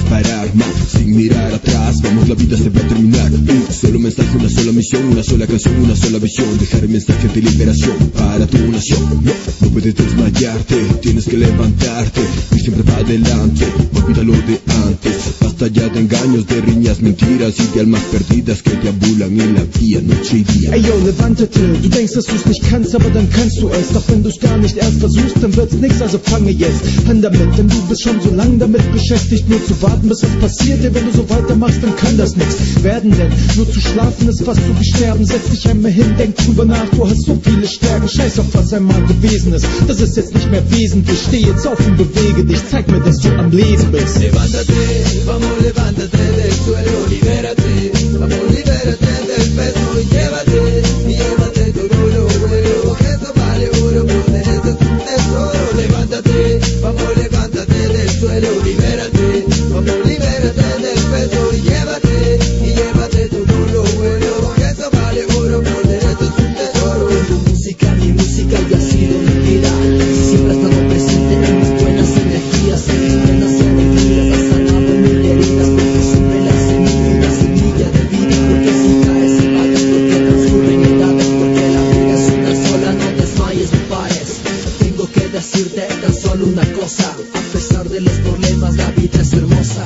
parar, man, sin mirar atrás. Vamos, la vida se va a terminar. Un solo mensaje, una sola misión, una sola canción, una sola visión. Dejar el mensaje de liberación para tu nación. No puedes desmayarte, tienes que levantarte y siempre va adelante. Olvida lo de antes. Basta ya de engaños, de riñas, mentiras y de almas perdidas que deambulan en la vía noche y día. Ey yo, levantete, du denkst, dass du's nicht kannst, aber dann kannst du es. Doch wenn du's gar nicht erst versuchst, dann wird's nix, also fange jetzt an damit. Denn du bist schon so lang damit beschäftigt, nur zu warten, bis was passiert. Denn wenn du so weitermachst, dann kann das nix werden. Denn nur zu schlafen ist fast so wie sterben. Setz dich einmal hin, denk drüber nach, du hast so viele Stärken. Scheiß auf was einmal gewesen ist, das ist jetzt nicht mehr wesentlich. Steh jetzt auf und bewege dich, zeig mir, dass du am Leben bist. Levántate, vamos, levántate del suelo, libérate, vamos, libérate del peso y llévate todo lo bueno, que eso vale oro, poder eso es un tesoro. Levántate, vamos, levántate del suelo, libérate, vamos, libérate del peso y llévate todo lo bueno, que eso vale oro, poder eso es un tesoro. Tu música, mi música y ha sido mi vida, siempre ha estado presente en mis buenas energías, en mis penas y alegrías, ha sanado mil heridas, porque siempre la semilla de vida, porque si caes y pagas, porque transcurren edades, porque la vida es una sola, no desmayes ni pares. Tengo que decirte tan solo una cosa, a pesar de los problemas la vida es hermosa.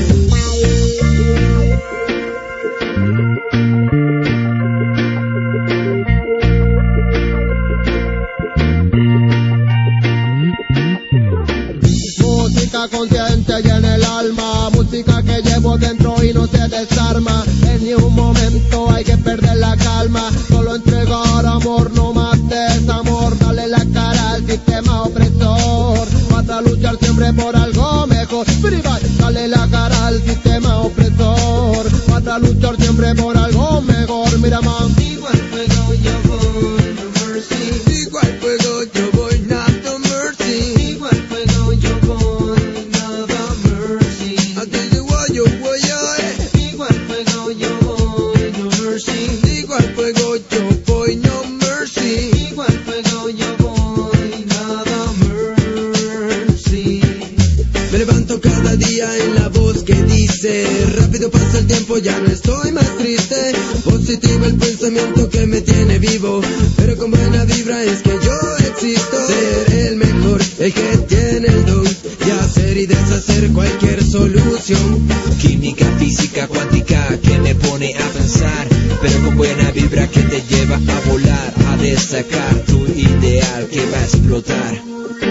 Música consciente y en el alma, música que llevo dentro y no se desarma. En ni un momento hay que perder la calma, solo entregar amor, no más desamor. Dale la cara al sistema opresor, vas a luchar siempre por algo mejor. Dale la cara al sistema opresor, vas a luchar siempre por algo mejor. Mira man, Igual fuego yo voy, no mercy. Igual fuego yo voy, nada mercy. Igual fuego yo voy, nada mercy. I tell you what yo voy a igual fuego yo voy, no mercy. Igual fuego yo voy, no mercy. Igual fuego yo voy, nada mercy. Me levanto cada día en la voz que dice, rápido pasa el tiempo, ya no estoy más triste. Positivo el pensamiento que me tiene vivo, pero con buena vibra es que yo existo. Ser el mejor, el que tiene el don de hacer y deshacer cualquier solución. Química, física, cuántica que me pone a pensar, pero con buena vibra que te lleva a volar, a desacar tu ideal que va a explotar.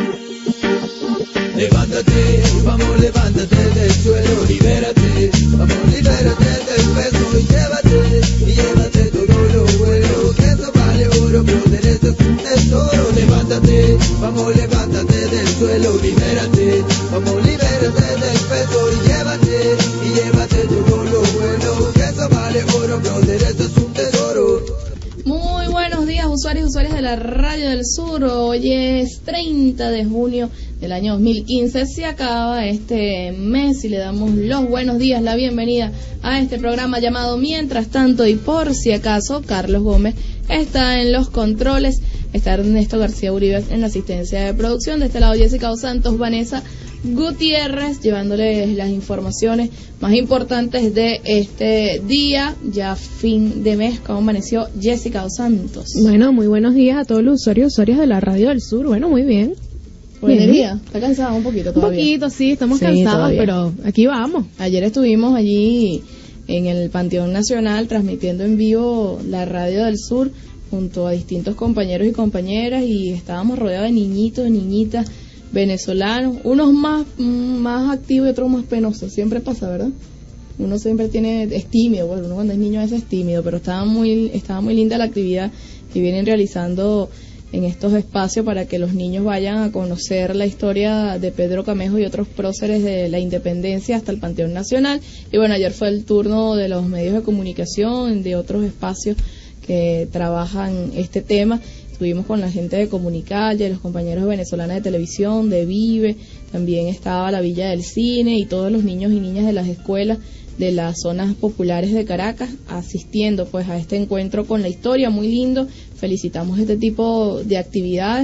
Levántate, vamos, levántate del suelo, libérate, vamos, libérate del peso y llévate todo lo bueno, que eso vale oro, brother, eso es un tesoro. Levántate, vamos, levántate del suelo, libérate, vamos, libérate del peso y llévate todo lo bueno, que eso vale oro, brother, eso es un tesoro. Muy buenos días, usuarios y usuarias de la Radio del Sur. Hoy es 30 de junio del año 2015. Se acaba este mes y le damos los buenos días, la bienvenida a este programa llamado Mientras Tanto y Por Si Acaso. Carlos Gómez está en los controles, está Ernesto García Uribe en la asistencia de producción. De este lado Jessica Dos Santos, Vanessa Gutiérrez, llevándoles las informaciones más importantes de este día, ya fin de mes. ¿Cómo amaneció Jessica Dos Santos? Bueno, muy buenos días a todos los usuarios y usuarias de la Radio del Sur. Bueno, muy bien. Buen día. ¿Está cansada un poquito todavía? Un poquito, sí, estamos cansados, todavía. Pero aquí vamos. Ayer estuvimos allí en el Panteón Nacional transmitiendo en vivo la Radio del Sur junto a distintos compañeros y compañeras, y estábamos rodeados de niñitos, de niñitas venezolanos, unos más activos y otros más penosos. Siempre pasa, ¿verdad? Uno siempre es tímido, bueno, uno cuando es niño es tímido, pero estaba muy linda la actividad que vienen realizando en estos espacios para que los niños vayan a conocer la historia de Pedro Camejo y otros próceres de la independencia hasta el Panteón Nacional. Y bueno, ayer fue el turno de los medios de comunicación, de otros espacios que trabajan este tema. Estuvimos con la gente de Comunicalle, los compañeros venezolanos de televisión, de Vive, también estaba la Villa del Cine y todos los niños y niñas de las escuelas de las zonas populares de Caracas asistiendo pues a este encuentro con la historia. Muy lindo, felicitamos este tipo de actividades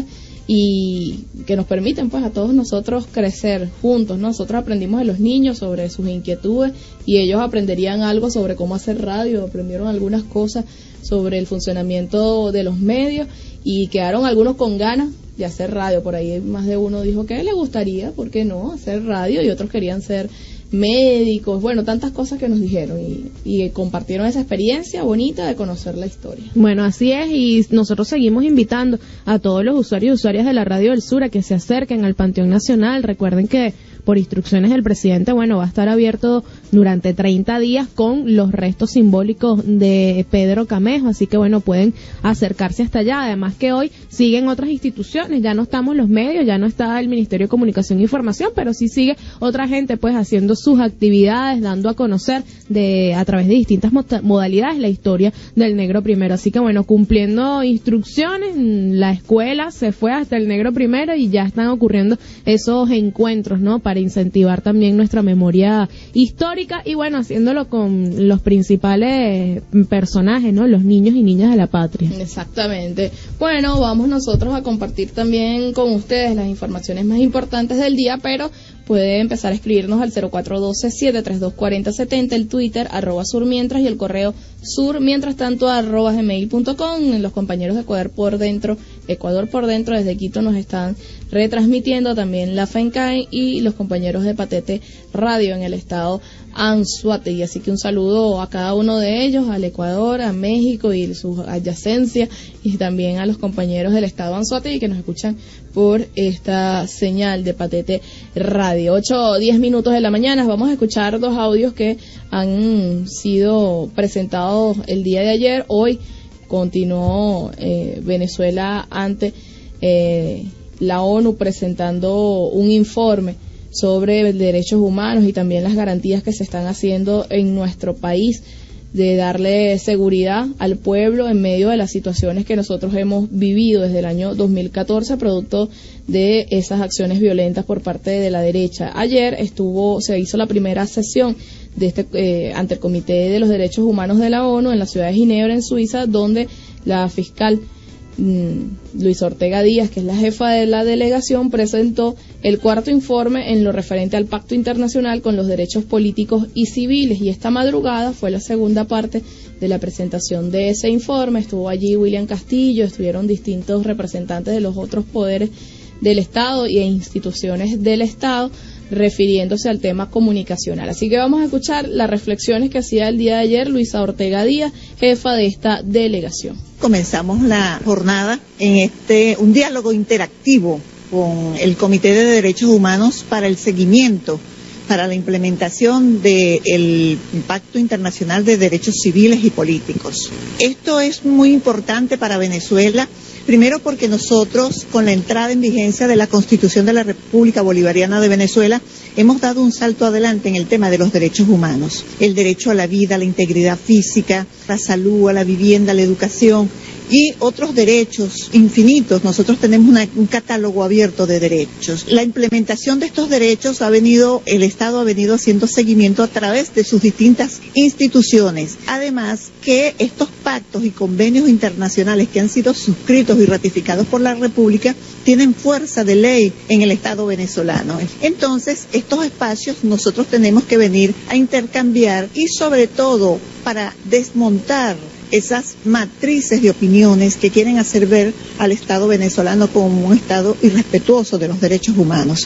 y que nos permiten pues a todos nosotros crecer juntos, ¿no? Nosotros aprendimos de los niños sobre sus inquietudes y ellos aprenderían algo sobre cómo hacer radio, aprendieron algunas cosas sobre el funcionamiento de los medios y quedaron algunos con ganas de hacer radio. Por ahí más de uno dijo que le gustaría, ¿por qué no?, hacer radio, y otros querían ser médicos, bueno, tantas cosas que nos dijeron y compartieron esa experiencia bonita de conocer la historia. Bueno, así es, y nosotros seguimos invitando a todos los usuarios y usuarias de la Radio del Sur a que se acerquen al Panteón Nacional. Recuerden que por instrucciones del presidente, bueno, va a estar abierto durante 30 días con los restos simbólicos de Pedro Camejo, así que bueno, pueden acercarse hasta allá. Además que hoy siguen otras instituciones, ya no estamos los medios, ya no está el Ministerio de Comunicación e Información, pero sí sigue otra gente pues haciendo sus actividades, dando a conocer a través de distintas modalidades la historia del Negro Primero. Así que bueno, cumpliendo instrucciones, la escuela se fue hasta el Negro Primero y ya están ocurriendo esos encuentros, ¿no?, para incentivar también nuestra memoria histórica y bueno, haciéndolo con los principales personajes, ¿no?, los niños y niñas de la patria. Exactamente. Bueno, vamos nosotros a compartir también con ustedes las informaciones más importantes del día, pero puede empezar a escribirnos al 0412-732-4070, el Twitter, @surmientras, y el correo surmientrastanto @gmail.com. Los compañeros de Ecuador por Dentro, desde Quito nos están retransmitiendo, también la FENCAE y los compañeros de Patete Radio en el estado Anzoátegui. Así que un saludo a cada uno de ellos, al Ecuador, a México y sus adyacencias, y también a los compañeros del estado Anzoátegui que nos escuchan por esta señal de Patete Radio. 8:10 de la mañana. Vamos a escuchar dos audios que han sido presentados el día de ayer. Hoy continuó Venezuela ante la ONU presentando un informe sobre derechos humanos y también las garantías que se están haciendo en nuestro país de darle seguridad al pueblo en medio de las situaciones que nosotros hemos vivido desde el año 2014, producto de esas acciones violentas por parte de la derecha. Ayer se hizo la primera sesión de ante el Comité de los Derechos Humanos de la ONU en la ciudad de Ginebra, en Suiza, donde la fiscal Luisa Ortega Díaz, que es la jefa de la delegación, presentó el cuarto informe en lo referente al Pacto Internacional con los Derechos Políticos y Civiles, y esta madrugada fue la segunda parte de la presentación de ese informe. Estuvo allí William Castillo, estuvieron distintos representantes de los otros poderes del Estado e instituciones del Estado refiriéndose al tema comunicacional. Así que vamos a escuchar las reflexiones que hacía el día de ayer Luisa Ortega Díaz, jefa de esta delegación. Comenzamos la jornada en un diálogo interactivo con el Comité de Derechos Humanos para el seguimiento, para la implementación del Pacto Internacional de Derechos Civiles y Políticos. Esto es muy importante para Venezuela. Primero porque nosotros, con la entrada en vigencia de la Constitución de la República Bolivariana de Venezuela, hemos dado un salto adelante en el tema de los derechos humanos. El derecho a la vida, a la integridad física, a la salud, a la vivienda, a la educación y otros derechos infinitos. Nosotros tenemos un catálogo abierto de derechos. La implementación de estos derechos el Estado ha venido haciendo seguimiento a través de sus distintas instituciones. Además que estos pactos y convenios internacionales que han sido suscritos y ratificados por la República tienen fuerza de ley en el Estado venezolano. Entonces, estos espacios nosotros tenemos que venir a intercambiar y sobre todo para desmontar esas matrices de opiniones que quieren hacer ver al Estado venezolano como un Estado irrespetuoso de los derechos humanos.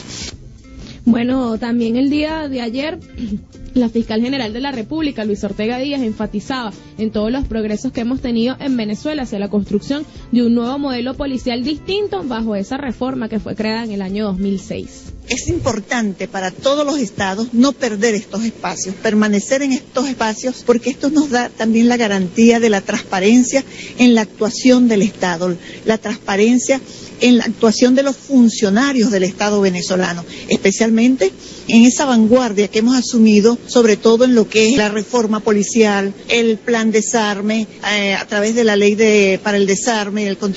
Bueno, también el día de ayer, la fiscal general de la República, Luisa Ortega Díaz, enfatizaba en todos los progresos que hemos tenido en Venezuela hacia la construcción de un nuevo modelo policial distinto bajo esa reforma que fue creada en el año 2006. Es importante para todos los estados no perder estos espacios, permanecer en estos espacios, porque esto nos da también la garantía de la transparencia en la actuación del Estado, la transparencia en la actuación de los funcionarios del Estado venezolano, especialmente en esa vanguardia que hemos asumido, sobre todo en lo que es la reforma policial, el plan desarme, a través de la ley para el desarme y el control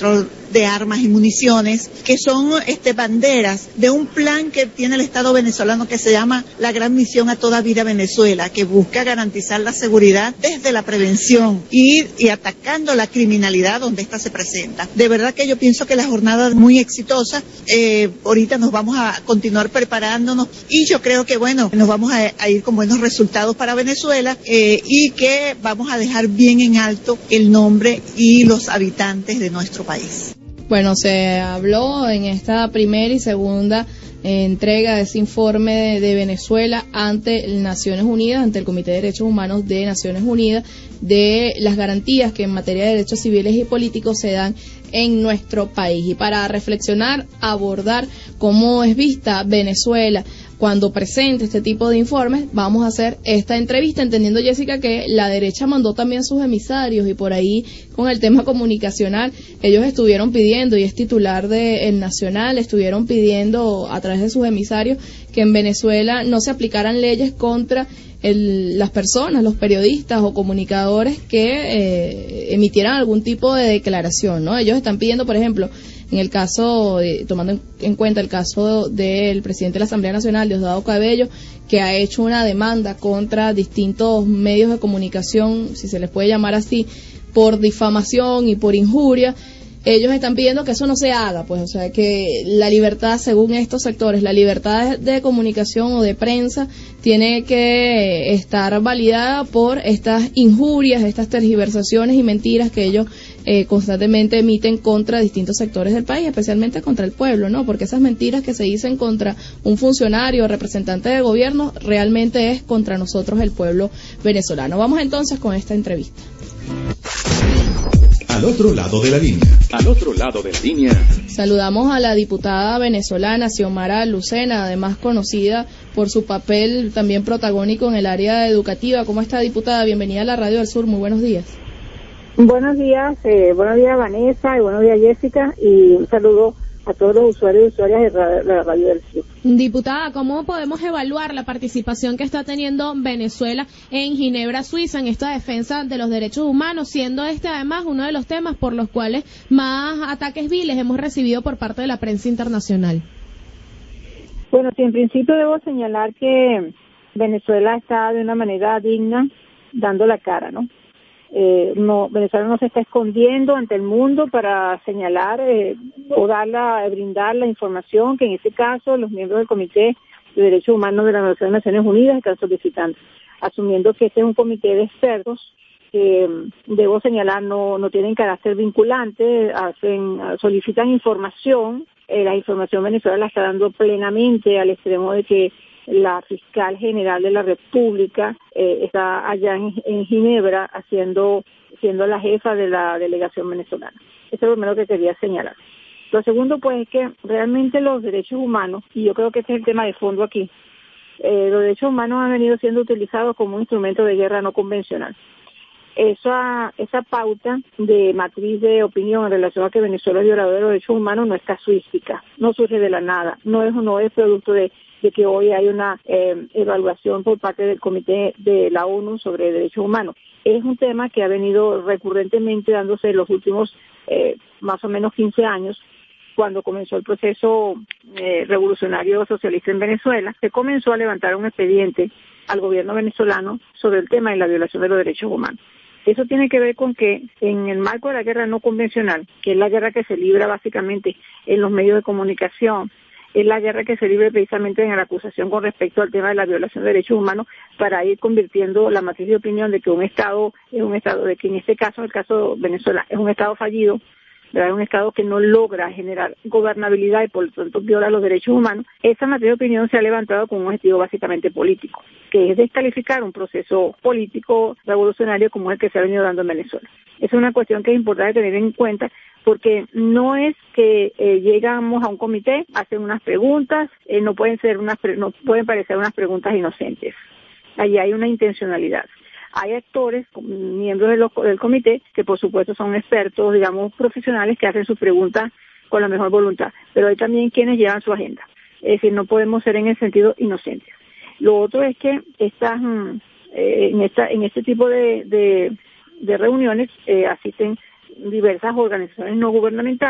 de armas y municiones, que son banderas de un plan que tiene el Estado venezolano que se llama la Gran Misión a Toda Vida Venezuela, que busca garantizar la seguridad desde la prevención y atacando la criminalidad donde ésta se presenta. De verdad que yo pienso que la jornada es muy exitosa. Ahorita nos vamos a continuar preparándonos y yo creo que nos vamos a ir con buenos resultados para Venezuela y que vamos a dejar bien en alto el nombre y los habitantes de nuestro país. Bueno, se habló en esta primera y segunda entrega de ese informe de Venezuela ante Naciones Unidas, ante el Comité de Derechos Humanos de Naciones Unidas, de las garantías que en materia de derechos civiles y políticos se dan en nuestro país. Y para reflexionar, abordar cómo es vista Venezuela cuando presente este tipo de informes, vamos a hacer esta entrevista, entendiendo, Jessica, que la derecha mandó también sus emisarios y por ahí con el tema comunicacional ellos estuvieron pidiendo, y es titular de El Nacional, estuvieron pidiendo a través de sus emisarios que en Venezuela no se aplicaran leyes contra las personas, los periodistas o comunicadores que emitieran algún tipo de declaración, ¿no? Ellos están pidiendo, por ejemplo, en el caso, tomando en cuenta el caso del presidente de la Asamblea Nacional, Diosdado Cabello, que ha hecho una demanda contra distintos medios de comunicación, si se les puede llamar así, por difamación y por injuria. Ellos están pidiendo que eso no se haga, pues, o sea, que la libertad, según estos sectores, la libertad de comunicación o de prensa tiene que estar validada por estas injurias, estas tergiversaciones y mentiras que ellos constantemente emiten contra distintos sectores del país, especialmente contra el pueblo, ¿no? Porque esas mentiras que se dicen contra un funcionario o representante del gobierno realmente es contra nosotros, el pueblo venezolano. Vamos entonces con esta entrevista. Al otro lado de la línea. Al otro lado de la línea. Saludamos a la diputada venezolana Xiomara Lucena, además conocida por su papel también protagónico en el área educativa. ¿Cómo está, diputada? Bienvenida a la Radio del Sur. Muy buenos días. Buenos días Vanessa, y buenos días Jessica, y un saludo a todos los usuarios y usuarias de la Radio del Sur. Diputada, ¿cómo podemos evaluar la participación que está teniendo Venezuela en Ginebra, Suiza, en esta defensa de los derechos humanos, siendo este además uno de los temas por los cuales más ataques viles hemos recibido por parte de la prensa internacional? Bueno, sí, en principio debo señalar que Venezuela está de una manera digna dando la cara, ¿no? Venezuela no se está escondiendo ante el mundo para señalar o brindar la información que en este caso los miembros del Comité de Derechos Humanos de la Organización de Naciones Unidas están solicitando, asumiendo que este es un comité de expertos que, debo señalar, no tienen carácter vinculante, solicitan información. La información Venezuela la está dando plenamente, al extremo de que la fiscal general de la República está allá en Ginebra siendo la jefa de la delegación venezolana. Eso es lo primero que quería señalar. Lo segundo, pues, es que realmente los derechos humanos, y yo creo que ese es el tema de fondo aquí, los derechos humanos han venido siendo utilizados como un instrumento de guerra no convencional. Esa pauta de matriz de opinión en relación a que Venezuela es violador de los derechos humanos no es casuística, no surge de la nada, no es producto de que hoy hay una evaluación por parte del Comité de la ONU sobre Derechos Humanos. Es un tema que ha venido recurrentemente dándose en los últimos más o menos 15 años, cuando comenzó el proceso revolucionario socialista en Venezuela. Se comenzó a levantar un expediente al gobierno venezolano sobre el tema de la violación de los derechos humanos. Eso tiene que ver con que en el marco de la guerra no convencional, que es la guerra que se libra básicamente en los medios de comunicación, es la guerra que se libre precisamente en la acusación con respecto al tema de la violación de derechos humanos, para ir convirtiendo la matriz de opinión de que un Estado es un Estado, de que en este caso, el caso de Venezuela, es un Estado fallido, ¿verdad? Es un Estado que no logra generar gobernabilidad y por lo tanto viola los derechos humanos. Esa matriz de opinión se ha levantado con un objetivo básicamente político, que es descalificar un proceso político revolucionario como el que se ha venido dando en Venezuela. Es una cuestión que es importante tener en cuenta, porque no es que llegamos a un comité, hacen unas preguntas, no pueden parecer unas preguntas inocentes. Allí hay una intencionalidad. Hay actores, miembros del comité, que por supuesto son expertos, digamos, profesionales, que hacen sus preguntas con la mejor voluntad, pero hay también quienes llevan su agenda. Es decir, no podemos ser en el sentido inocentes. Lo otro es que en este tipo de reuniones asisten diversas organizaciones no gubernamentales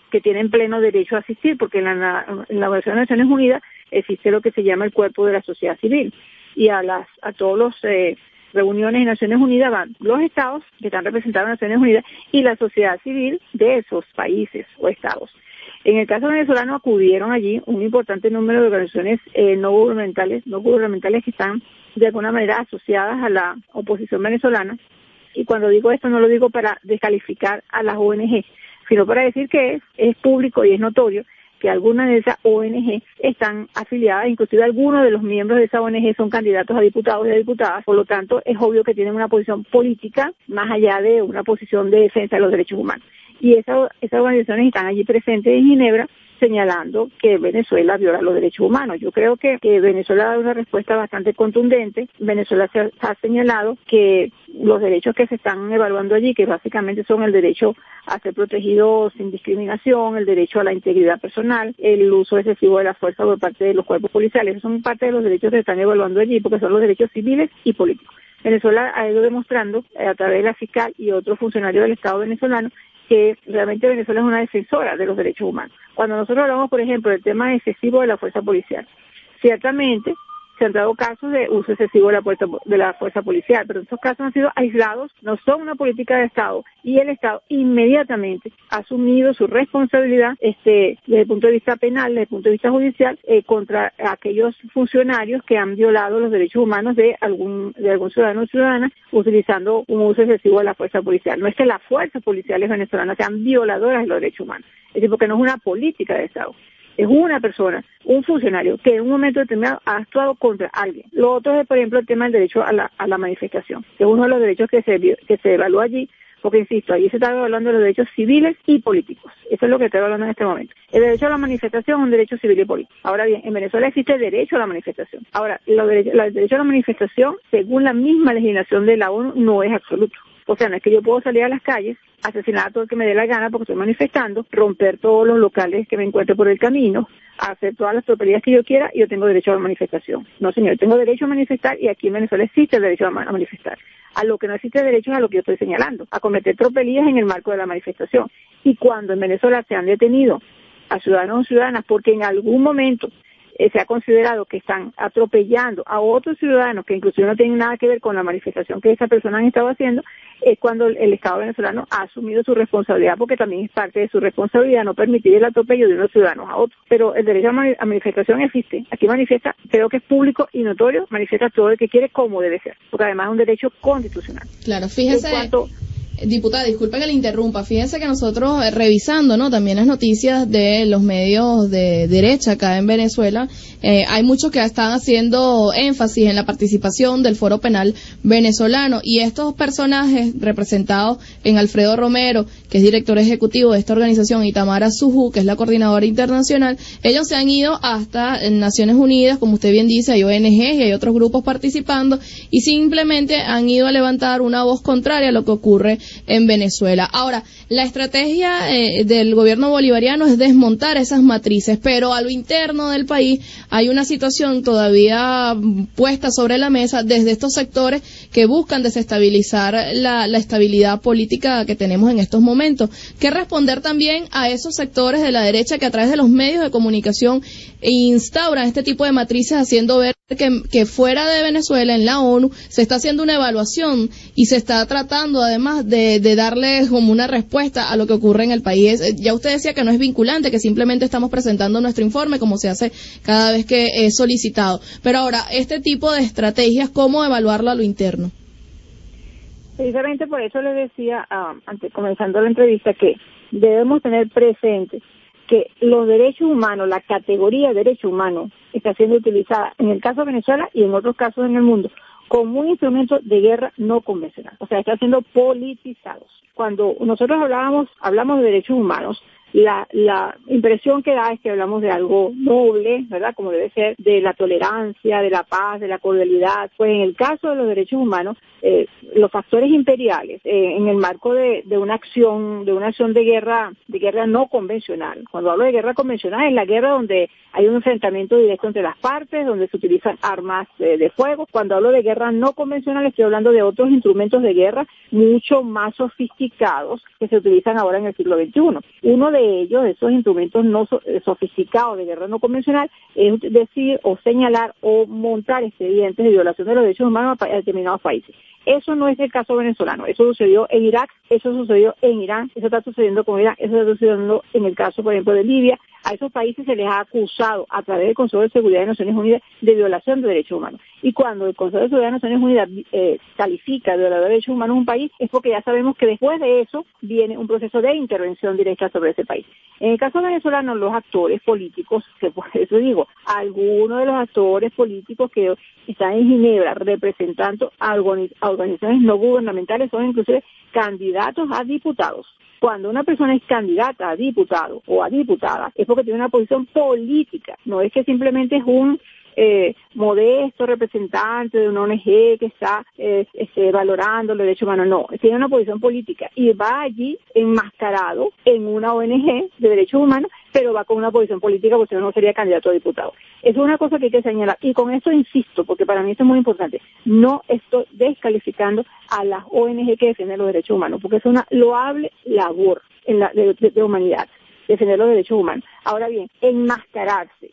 que tienen pleno derecho a asistir, porque en la Organización de Naciones Unidas existe lo que se llama el cuerpo de la sociedad civil, y a todos los reuniones en Naciones Unidas van los estados que están representados en Naciones Unidas y la sociedad civil de esos países o estados. En el caso venezolano acudieron allí un importante número de organizaciones no gubernamentales que están de alguna manera asociadas a la oposición venezolana, y cuando digo esto no lo digo para descalificar a las ONG, sino para decir que es público y es notorio que algunas de esas ONG están afiliadas, inclusive algunos de los miembros de esa ONG son candidatos a diputados y a diputadas, por lo tanto es obvio que tienen una posición política más allá de una posición de defensa de los derechos humanos. Y esas organizaciones están allí presentes en Ginebra señalando que Venezuela viola los derechos humanos. Yo creo que Venezuela ha dado una respuesta bastante contundente. Venezuela se ha señalado que los derechos que se están evaluando allí, que básicamente son el derecho a ser protegido sin discriminación, el derecho a la integridad personal, el uso excesivo de la fuerza por parte de los cuerpos policiales, esos son parte de los derechos que se están evaluando allí, porque son los derechos civiles y políticos. Venezuela ha ido demostrando a través de la fiscal y otros funcionarios del Estado venezolano que realmente Venezuela es una defensora de los derechos humanos. Cuando nosotros hablamos, por ejemplo, del tema excesivo de la fuerza policial, ciertamente se han dado casos de uso excesivo de la fuerza policial, pero estos casos han sido aislados, no son una política de Estado, y el Estado inmediatamente ha asumido su responsabilidad desde el punto de vista penal, desde el punto de vista judicial, contra aquellos funcionarios que han violado los derechos humanos de algún ciudadano o ciudadana utilizando un uso excesivo de la fuerza policial. No es que las fuerzas policiales venezolanas sean violadoras de los derechos humanos, es decir, porque no es una política de Estado. Es una persona, un funcionario, que en un momento determinado ha actuado contra alguien. Lo otro es, por ejemplo, el tema del derecho a la manifestación, que es uno de los derechos que se evalúa allí, porque, insisto, allí se está evaluando los derechos civiles y políticos. Eso es lo que está evaluando en este momento. El derecho a la manifestación es un derecho civil y político. Ahora bien, en Venezuela existe derecho a la manifestación. Ahora, el derecho a la manifestación, según la misma legislación de la ONU, no es absoluto. O sea, no es que yo puedo salir a las calles, asesinar a todo el que me dé la gana porque estoy manifestando, romper todos los locales que me encuentre por el camino, hacer todas las tropelías que yo quiera y yo tengo derecho a la manifestación. No, señor, yo tengo derecho a manifestar y aquí en Venezuela existe el derecho a manifestar. A lo que no existe derecho es a lo que yo estoy señalando, a cometer tropelías en el marco de la manifestación. Y cuando en Venezuela se han detenido a ciudadanos o ciudadanas porque en algún momento se ha considerado que están atropellando a otros ciudadanos que inclusive no tienen nada que ver con la manifestación que esa persona han estado haciendo, es cuando el Estado venezolano ha asumido su responsabilidad, porque también es parte de su responsabilidad no permitir el atropello de unos ciudadanos a otros. Pero el derecho a manifestación existe. Aquí manifiesta, creo que es público y notorio, manifiesta todo el que quiere como debe ser, porque además es un derecho constitucional. Claro, fíjese. Diputada, disculpe que le interrumpa. Fíjense que nosotros revisando, ¿no?, también las noticias de los medios de derecha acá en Venezuela, hay muchos que están haciendo énfasis en la participación del Foro Penal venezolano, y estos personajes representados en Alfredo Romero, que es director ejecutivo de esta organización, y Tamara Sujú, que es la coordinadora internacional, ellos se han ido hasta Naciones Unidas, como usted bien dice, hay ONG y hay otros grupos participando, y simplemente han ido a levantar una voz contraria a lo que ocurre en Venezuela. Ahora, la estrategia del gobierno bolivariano es desmontar esas matrices, pero a lo interno del país hay una situación todavía puesta sobre la mesa desde estos sectores que buscan desestabilizar la estabilidad política que tenemos en estos momentos. ¿Qué responder también a esos sectores de la derecha que a través de los medios de comunicación instauran este tipo de matrices, haciendo ver que fuera de Venezuela, en la ONU, se está haciendo una evaluación y se está tratando además de darle como una respuesta a lo que ocurre en el país? Ya usted decía que no es vinculante, que simplemente estamos presentando nuestro informe como se hace cada vez que es solicitado. Pero ahora, este tipo de estrategias, ¿cómo evaluarlo a lo interno? Precisamente por eso le decía, antes comenzando la entrevista, que debemos tener presente que los derechos humanos, la categoría de derecho humano, está siendo utilizada en el caso de Venezuela y en otros casos en el mundo como un instrumento de guerra no convencional. O sea, está siendo politizados. Cuando nosotros hablamos de derechos humanos, la impresión que da es que hablamos de algo noble, ¿verdad?, como debe ser, de la tolerancia, de la paz, de la cordialidad. Pues en el caso de los derechos humanos, los factores imperiales, en el marco de una acción de guerra no convencional. Cuando hablo de guerra convencional, es la guerra donde hay un enfrentamiento directo entre las partes, donde se utilizan armas de fuego. Cuando hablo de guerra no convencional, estoy hablando de otros instrumentos de guerra mucho más sofisticados que se utilizan ahora en el siglo XXI. Uno de de ellos, de esos instrumentos no sofisticados de guerra no convencional, es decir, o señalar o montar expedientes de violación de los derechos humanos a determinados países. Eso no es el caso venezolano, eso sucedió en Irak, eso sucedió en Irán, eso está sucediendo con Irán, eso está sucediendo en el caso, por ejemplo, de Libia. A esos países se les ha acusado a través del Consejo de Seguridad de Naciones Unidas de violación de derechos humanos. Y cuando el Consejo de Seguridad de Naciones Unidas califica de violador de derechos humanos un país, es porque ya sabemos que después de eso viene un proceso de intervención directa sobre ese país. En el caso venezolano, los actores políticos, que por eso digo, algunos de los actores políticos que están en Ginebra representando a organizaciones no gubernamentales son inclusive candidatos a diputados. Cuando una persona es candidata a diputado o a diputada es porque tiene una posición política, no es que simplemente es un modesto representante de una ONG que está valorando los derechos humanos, no, tiene una posición política y va allí enmascarado en una ONG de derechos humanos, pero va con una posición política porque si no sería candidato a diputado. Eso es una cosa que hay que señalar y con esto insisto, porque para mí esto es muy importante, no estoy descalificando a las ONG que defienden los derechos humanos, porque es una loable labor de humanidad, defender los derechos humanos. Ahora bien, enmascararse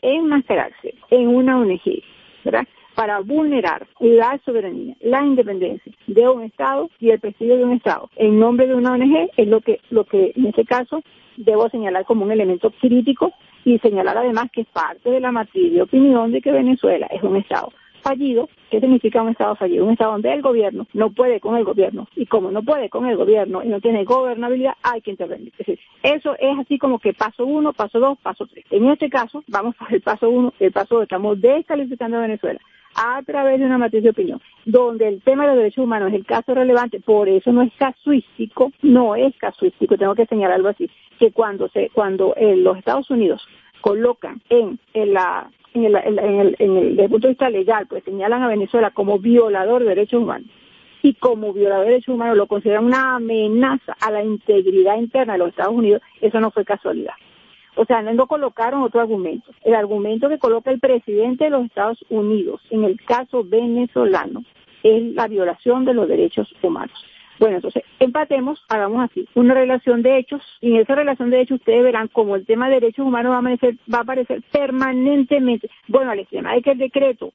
en una ONG, ¿verdad?, para vulnerar la soberanía, la independencia de un Estado y el prestigio de un Estado en nombre de una ONG es lo que en este caso debo señalar como un elemento crítico y señalar además que es parte de la matriz de opinión de que Venezuela es un Estado fallido. ¿Qué significa un Estado fallido? Un Estado donde el gobierno no puede con el gobierno, y como no puede con el gobierno y no tiene gobernabilidad, hay que intervenir. Es decir, eso es así como que paso 1, paso 2, paso 3. En este caso, vamos por el paso 1, el paso 2, estamos descalificando a Venezuela a través de una matriz de opinión, donde el tema de los derechos humanos es el caso relevante, por eso no es casuístico, tengo que señalarlo así, que cuando los Estados Unidos colocan desde el punto de vista legal, pues señalan a Venezuela como violador de derechos humanos, y como violador de derechos humanos lo consideran una amenaza a la integridad interna de los Estados Unidos, eso no fue casualidad. O sea, no colocaron otro argumento. El argumento que coloca el presidente de los Estados Unidos en el caso venezolano es la violación de los derechos humanos. Bueno, entonces, empatemos, hagamos así, una relación de hechos, y en esa relación de hechos ustedes verán como el tema de derechos humanos va a aparecer permanentemente. Bueno, al extremo, hay que el decreto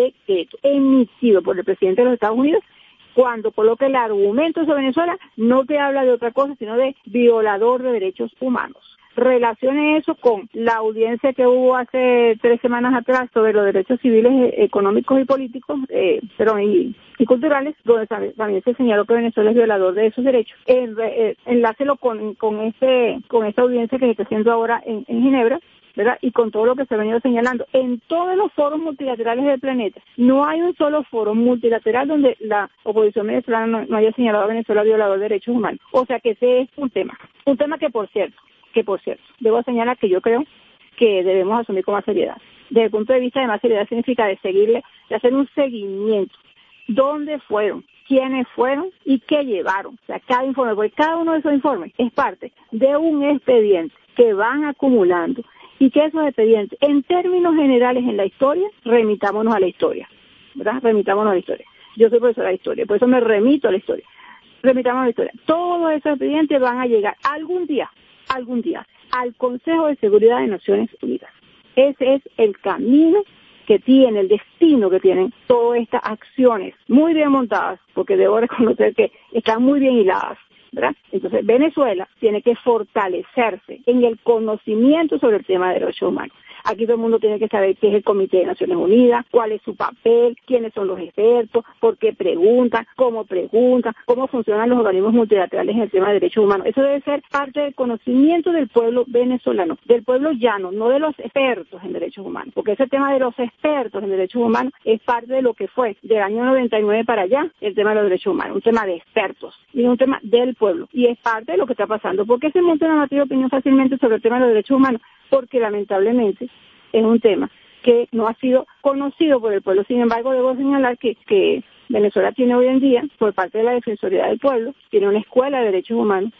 emitido por el presidente de los Estados Unidos, cuando coloca el argumento sobre Venezuela, no te habla de otra cosa, sino de violador de derechos humanos. Relacione eso con la audiencia que hubo hace 3 semanas atrás sobre los derechos civiles, económicos y políticos, y culturales, donde también se señaló que Venezuela es violador de esos derechos. Enlácelo con esta audiencia que se está haciendo ahora en Ginebra, ¿verdad? Y con todo lo que se ha venido señalando en todos los foros multilaterales del planeta. No hay un solo foro multilateral donde la oposición venezolana no haya señalado a Venezuela violador de derechos humanos. O sea que ese es un tema que por cierto, debo señalar que yo creo que debemos asumir con más seriedad. Desde el punto de vista de más seriedad significa de hacer un seguimiento. ¿Dónde fueron? ¿Quiénes fueron? ¿Y qué llevaron? O sea, cada informe, porque cada uno de esos informes es parte de un expediente que van acumulando y que esos expedientes, en términos generales en la historia, remitámonos a la historia, ¿verdad? Remitámonos a la historia. Yo soy profesora de historia, por eso me remito a la historia. Remitamos a la historia. Todos esos expedientes van a llegar algún día al Consejo de Seguridad de Naciones Unidas. Ese es el camino que tiene, el destino que tienen todas estas acciones, muy bien montadas, porque debo reconocer que están muy bien hiladas, ¿verdad? Entonces, Venezuela tiene que fortalecerse en el conocimiento sobre el tema de derechos humanos. Aquí todo el mundo tiene que saber qué es el Comité de Naciones Unidas, cuál es su papel, quiénes son los expertos, por qué preguntan, cómo funcionan los organismos multilaterales en el tema de derechos humanos. Eso debe ser parte del conocimiento del pueblo venezolano, del pueblo llano, no de los expertos en derechos humanos, porque ese tema de los expertos en derechos humanos es parte de lo que fue del año 99 para allá, el tema de los derechos humanos, un tema de expertos y un tema del pueblo, y es parte de lo que está pasando. ¿Por qué se monta una matriz de opinión fácilmente sobre el tema de los derechos humanos? Porque lamentablemente es un tema que no ha sido conocido por el pueblo. Sin embargo, debo señalar que Venezuela tiene hoy en día, por parte de la Defensoría del Pueblo, tiene una escuela de derechos humanos.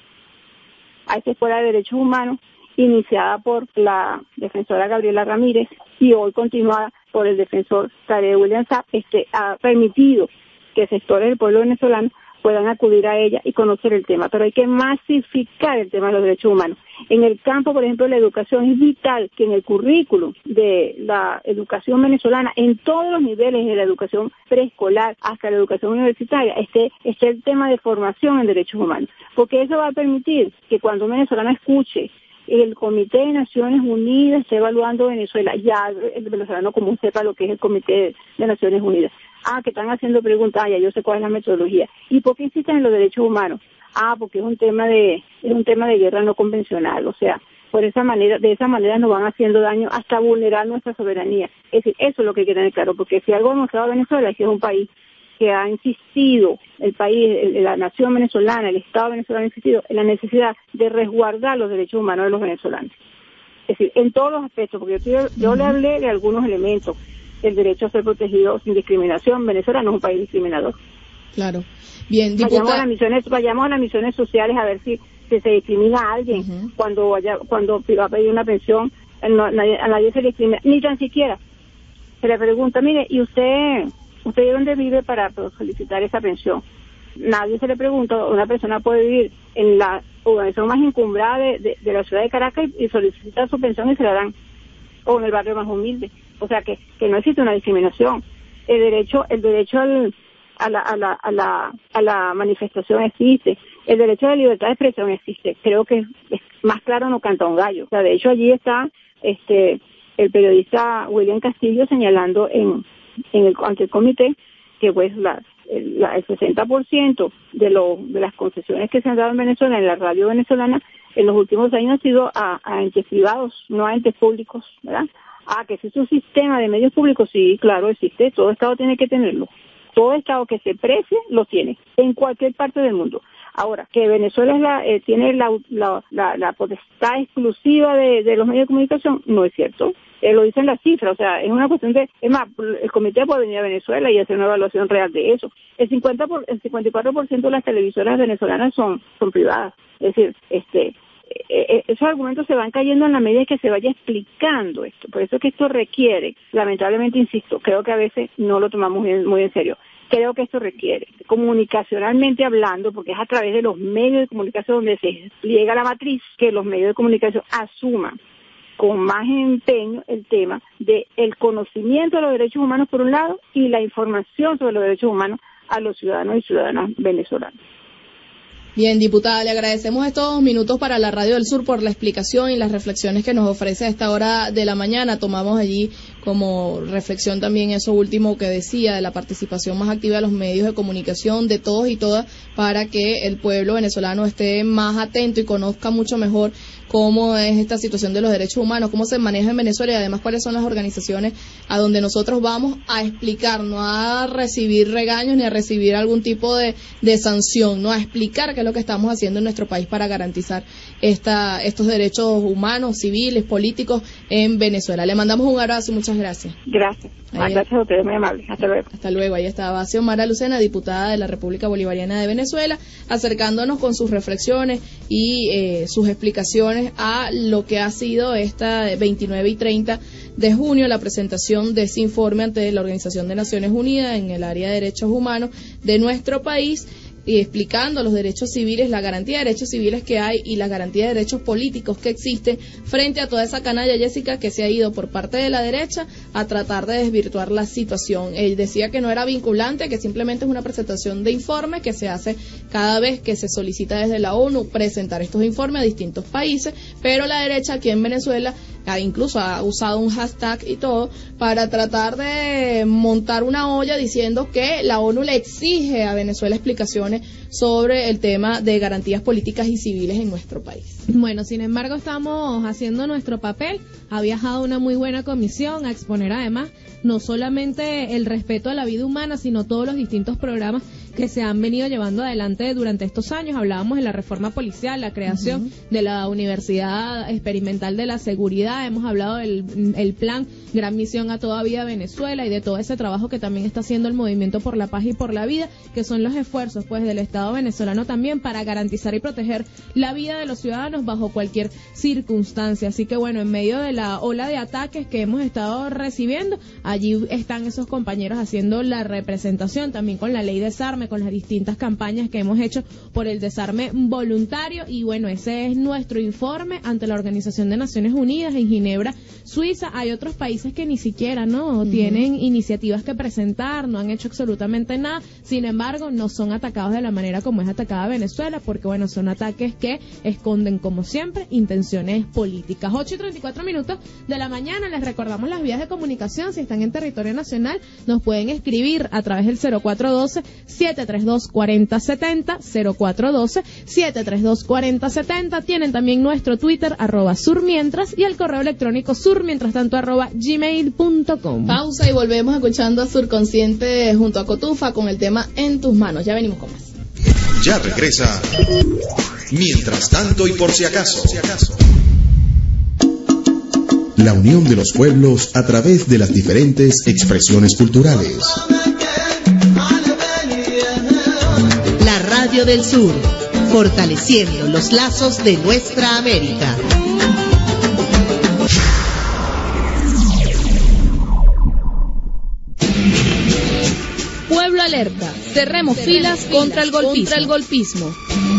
Hay esa escuela de derechos humanos iniciada por la defensora Gabriela Ramírez y hoy continuada por el defensor Tarek William Saab, ha permitido que sectores del pueblo venezolano puedan acudir a ella y conocer el tema, pero hay que masificar el tema de los derechos humanos. En el campo, por ejemplo, de la educación, es vital que en el currículum de la educación venezolana, en todos los niveles de la educación preescolar hasta la educación universitaria, esté el tema de formación en derechos humanos, porque eso va a permitir que cuando un venezolano escuche el Comité de Naciones Unidas está evaluando Venezuela, ya el venezolano común sepa lo que es el Comité de Naciones Unidas. Que están haciendo preguntas, ya yo sé cuál es la metodología. ¿Y por qué insisten en los derechos humanos? Porque es un tema de guerra no convencional, o sea, de esa manera nos van haciendo daño hasta vulnerar nuestra soberanía. Es decir, eso es lo que hay que tener claro, porque si algo ha mostrado Venezuela es que es un país que ha insistido, el país, la nación venezolana, el Estado venezolano ha insistido en la necesidad de resguardar los derechos humanos de los venezolanos. Es decir, en todos los aspectos, porque yo le hablé de algunos elementos, el derecho a ser protegido sin discriminación. Venezuela no es un país discriminador. Claro. Bien, diputada. Vayamos a las misiones sociales a ver si se discrimina a alguien cuando va a pedir una pensión, a nadie se le discrimina, ni tan siquiera se le pregunta, mire, ¿y usted de dónde vive para solicitar esa pensión? Nadie se le pregunta. Una persona puede vivir en la urbanización más encumbrada de la ciudad de Caracas y solicita su pensión y se la dan, o en el barrio más humilde. O sea que no existe una discriminación. El derecho a la manifestación existe. El derecho a la libertad de expresión existe. Creo que es más claro no canta un gallo. O sea, de hecho allí está el periodista William Castillo señalando ante el comité que pues el 60% de las concesiones que se han dado en Venezuela, en la radio venezolana, en los últimos años han sido a entes privados, no a entes públicos, ¿verdad? Que existe un sistema de medios públicos, sí, claro, existe, todo Estado tiene que tenerlo. Todo Estado que se precie lo tiene, en cualquier parte del mundo. Ahora, que Venezuela tiene la potestad exclusiva de los medios de comunicación, no es cierto. Lo dicen las cifras, o sea, es una cuestión es más, el comité puede venir a Venezuela y hacer una evaluación real de eso. El 54% de las televisoras venezolanas son privadas. Es decir, esos argumentos se van cayendo en la medida que se vaya explicando esto. Por eso es que esto requiere, lamentablemente, insisto, creo que a veces no lo tomamos muy en serio. Creo que esto requiere, comunicacionalmente hablando, porque es a través de los medios de comunicación donde se despliega la matriz, que los medios de comunicación asuman con más empeño el tema de el conocimiento de los derechos humanos por un lado y la información sobre los derechos humanos a los ciudadanos y ciudadanas venezolanos. Bien, diputada, le agradecemos estos minutos para la Radio del Sur por la explicación y las reflexiones que nos ofrece a esta hora de la mañana. Tomamos allí como reflexión también eso último que decía de la participación más activa de los medios de comunicación, de todos y todas, para que el pueblo venezolano esté más atento y conozca mucho mejor cómo es esta situación de los derechos humanos, cómo se maneja en Venezuela y además cuáles son las organizaciones a donde nosotros vamos a explicar, no a recibir regaños ni a recibir algún tipo de sanción, no a explicar qué es lo que estamos haciendo en nuestro país para garantizar estos derechos humanos, civiles, políticos en Venezuela. Le mandamos un abrazo y muchas gracias. Gracias. Gracias a ustedes, muy amables. Hasta luego. Hasta luego. Ahí estaba Xiomara Lucena, diputada de la República Bolivariana de Venezuela, acercándonos con sus reflexiones y sus explicaciones a lo que ha sido esta 29 y 30 de junio, la presentación de ese informe ante la Organización de Naciones Unidas en el área de derechos humanos de nuestro país, y explicando los derechos civiles, la garantía de derechos civiles que hay y la garantía de derechos políticos que existe frente a toda esa canalla, Jessica, que se ha ido por parte de la derecha a tratar de desvirtuar la situación. Él decía que no era vinculante, que simplemente es una presentación de informe que se hace cada vez que se solicita desde la ONU presentar estos informes a distintos países, pero la derecha aquí en Venezuela incluso ha usado un hashtag y todo para tratar de montar una olla diciendo que la ONU le exige a Venezuela explicaciones sobre el tema de garantías políticas y civiles en nuestro país. Bueno, sin embargo, estamos haciendo nuestro papel. Ha viajado una muy buena comisión a exponer además no solamente el respeto a la vida humana, sino todos los distintos programas que se han venido llevando adelante durante estos años. Hablábamos de la reforma policial, la creación de la Universidad Experimental de la Seguridad, hemos hablado del plan Gran Misión a Toda Vida Venezuela y de todo ese trabajo que también está haciendo el Movimiento por la Paz y por la Vida, que son los esfuerzos pues del Estado venezolano también para garantizar y proteger la vida de los ciudadanos bajo cualquier circunstancia. Así que bueno, en medio de la ola de ataques que hemos estado recibiendo, allí están esos compañeros haciendo la representación también con la ley de desarme, conforme con las distintas campañas que hemos hecho por el desarme voluntario. Y bueno, ese es nuestro informe ante la Organización de Naciones Unidas en Ginebra, Suiza. Hay otros países que ni siquiera tienen iniciativas que presentar, no han hecho absolutamente nada. Sin embargo, no son atacados de la manera como es atacada Venezuela, porque bueno, son ataques que esconden, como siempre, intenciones políticas. 8:34 de la mañana. Les recordamos las vías de comunicación. Si están en territorio nacional, nos pueden escribir a través del 0412-732-4070, 0412-732-4070. Tienen también nuestro Twitter, @surmientras, y el correo electrónico surmientrastanto@gmail.com. Pausa y volvemos escuchando a Surconsciente junto a Cotufa con el tema En tus manos. Ya venimos con más. Ya regresa. Mientras tanto y por si acaso. La unión de los pueblos a través de las diferentes expresiones culturales. La Radio del Sur, fortaleciendo los lazos de nuestra América. Pueblo alerta, cerremos filas contra el golpismo.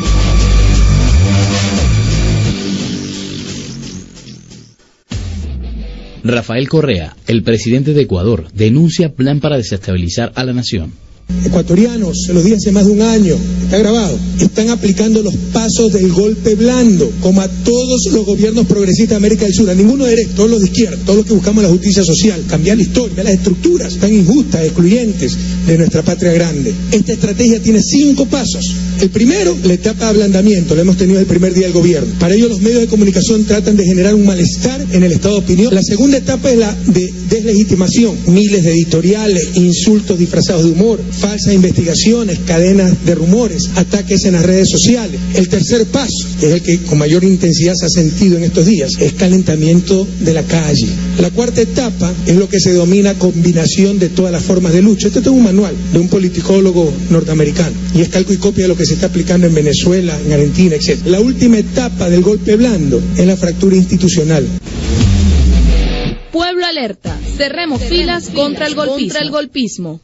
Rafael Correa, el presidente de Ecuador, denuncia plan para desestabilizar a la nación. Ecuatorianos, se los di hace más de un año, está grabado, están aplicando los pasos del golpe blando, como a todos los gobiernos progresistas de América del Sur, a ninguno de derecha, todos los de izquierda, todos los que buscamos la justicia social, cambiar la historia, las estructuras tan injustas, excluyentes de nuestra patria grande. Esta estrategia tiene 5 pasos. El primero, la etapa de ablandamiento, la hemos tenido el primer día del gobierno. Para ello los medios de comunicación tratan de generar un malestar en el estado de opinión. La segunda etapa es la de deslegitimación, miles de editoriales, insultos disfrazados de humor, falsas investigaciones, cadenas de rumores, ataques en las redes sociales. El tercer paso, que es el que con mayor intensidad se ha sentido en estos días, es calentamiento de la calle. La cuarta etapa es lo que se denomina combinación de todas las formas de lucha. Este es un manual de un politicólogo norteamericano y es calco y copia de lo que se está aplicando en Venezuela, en Argentina, etc. La última etapa del golpe blando es la fractura institucional. Pueblo alerta, cerremos filas contra el golpismo.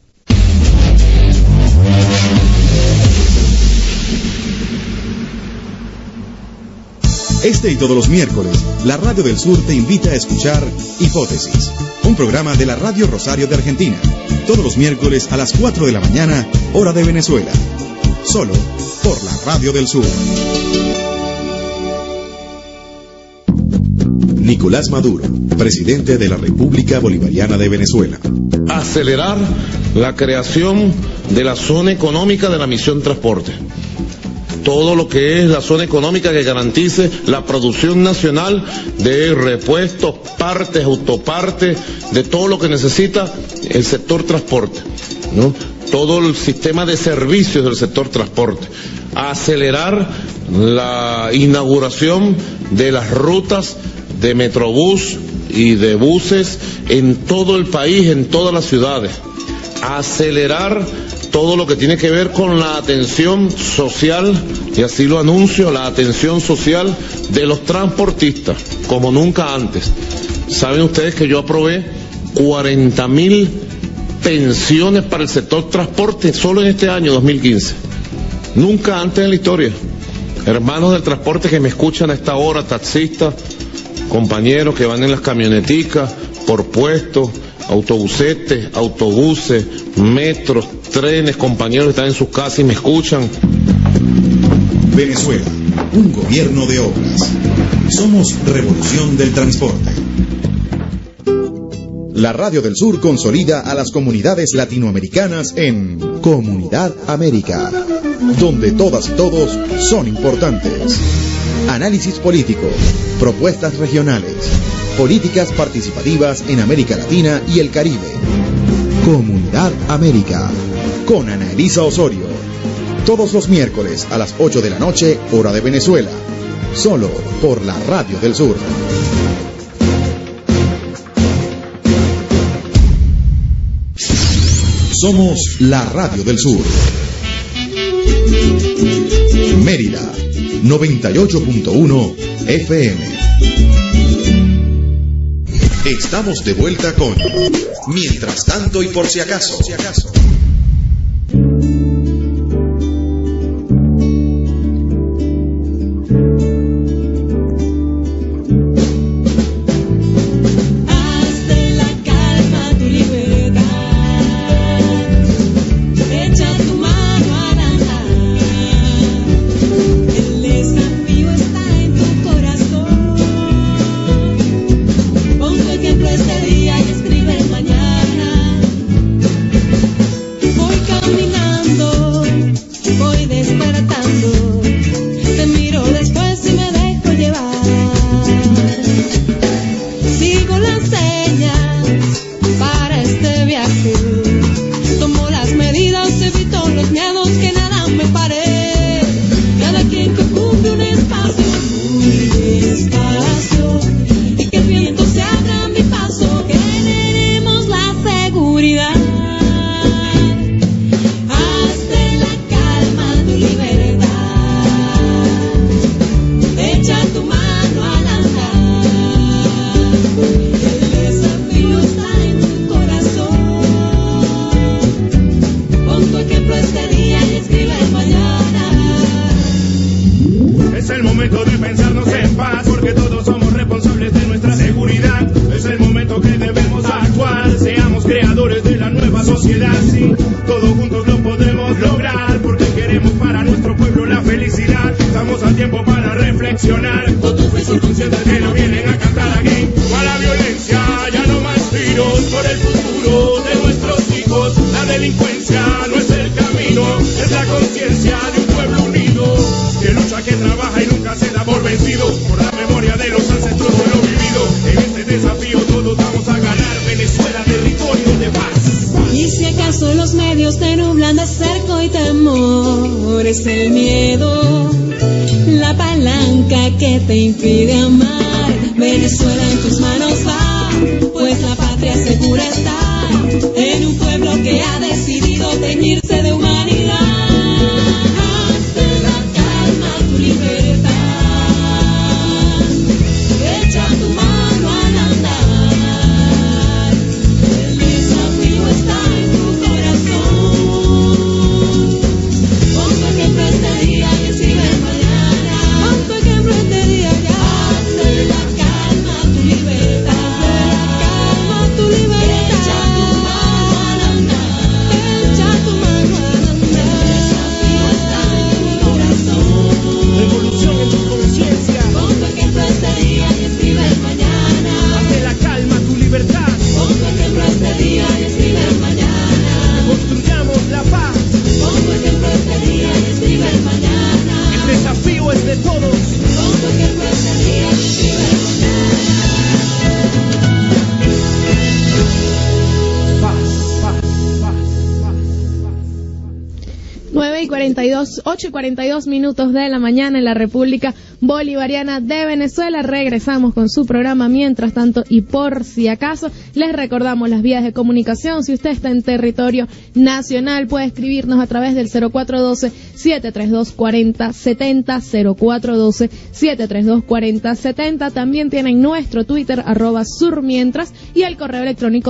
Este y todos los miércoles, la Radio del Sur te invita a escuchar Hipótesis, un programa de la Radio Rosario de Argentina. Todos los miércoles a las 4 de la mañana, hora de Venezuela. Solo por la Radio del Sur. Nicolás Maduro, presidente de la República Bolivariana de Venezuela. Acelerar la creación de la zona económica de la Misión Transporte. Todo lo que es la zona económica que garantice la producción nacional de repuestos, partes, autopartes, de todo lo que necesita el sector transporte, ¿no? Todo el sistema de servicios del sector transporte. Acelerar la inauguración de las rutas de Metrobús y de buses en todo el país, en todas las ciudades. Acelerar todo lo que tiene que ver con la atención social, y así lo anuncio, la atención social de los transportistas, como nunca antes. Saben ustedes que yo aprobé 40.000 pensiones para el sector transporte solo en este año 2015. Nunca antes en la historia. Hermanos del transporte que me escuchan a esta hora, taxistas, compañeros que van en las camioneticas, por puestos, autobusetes, autobuses, metros, trenes, compañeros que están en sus casas y me escuchan. Venezuela, un gobierno de obras. Somos Revolución del Transporte. La Radio del Sur consolida a las comunidades latinoamericanas en Comunidad América, donde todas y todos son importantes. Análisis político, propuestas regionales, políticas participativas en América Latina y el Caribe. Comunidad América, con Ana Elisa Osorio. Todos los miércoles a las 8 de la noche, hora de Venezuela. Solo por la Radio del Sur. Somos la Radio del Sur. Mérida, 98.1 FM. Estamos de vuelta con Mientras tanto y por si acaso. delincuencia no es el camino, es la conciencia de un pueblo unido, que lucha, que trabaja y nunca se da por vencido, por la memoria de los ancestros de lo vivido. En este desafío todos vamos a ganar, Venezuela, territorio de paz. Y si acaso los medios te nublan de cerco y temor, es el miedo la palanca que te impide amar. Venezuela, en tus manos va, pues la patria segura está en un pueblo que ha decidido teñirse de humanidad. Haz de la calma tu libertad, echa tu mano al andar, el desafío está en tu corazón. Ponte ejemplo este día y escribe mañana, ponte ejemplo este día ya. Haz de la calma tu libertad, calma tu libertad, echa tu mano al andar, echa tu mano al andar, el desafío está en tu corazón. Revolución en tu conciencia. Ponte ejemplo este día y escribe mañana. Haz de la calma tu libertad. Ponte ejemplo este día y escribe mañana. Construyamos la paz. Ponte ejemplo este día y escribe mañana. El desafío es de todos. Ponte ejemplo este día y escribe mañana. Paz, paz, paz, paz, paz. 8:42 minutos de la mañana en la República Bolivariana de Venezuela. Regresamos con su programa Mientras Tanto y Por Si Acaso. Les recordamos las vías de comunicación. Si usted está en territorio nacional, puede escribirnos a través del 0412-732-4070, 0412-732-4070. También tienen nuestro Twitter, @surmientras, y el correo electrónico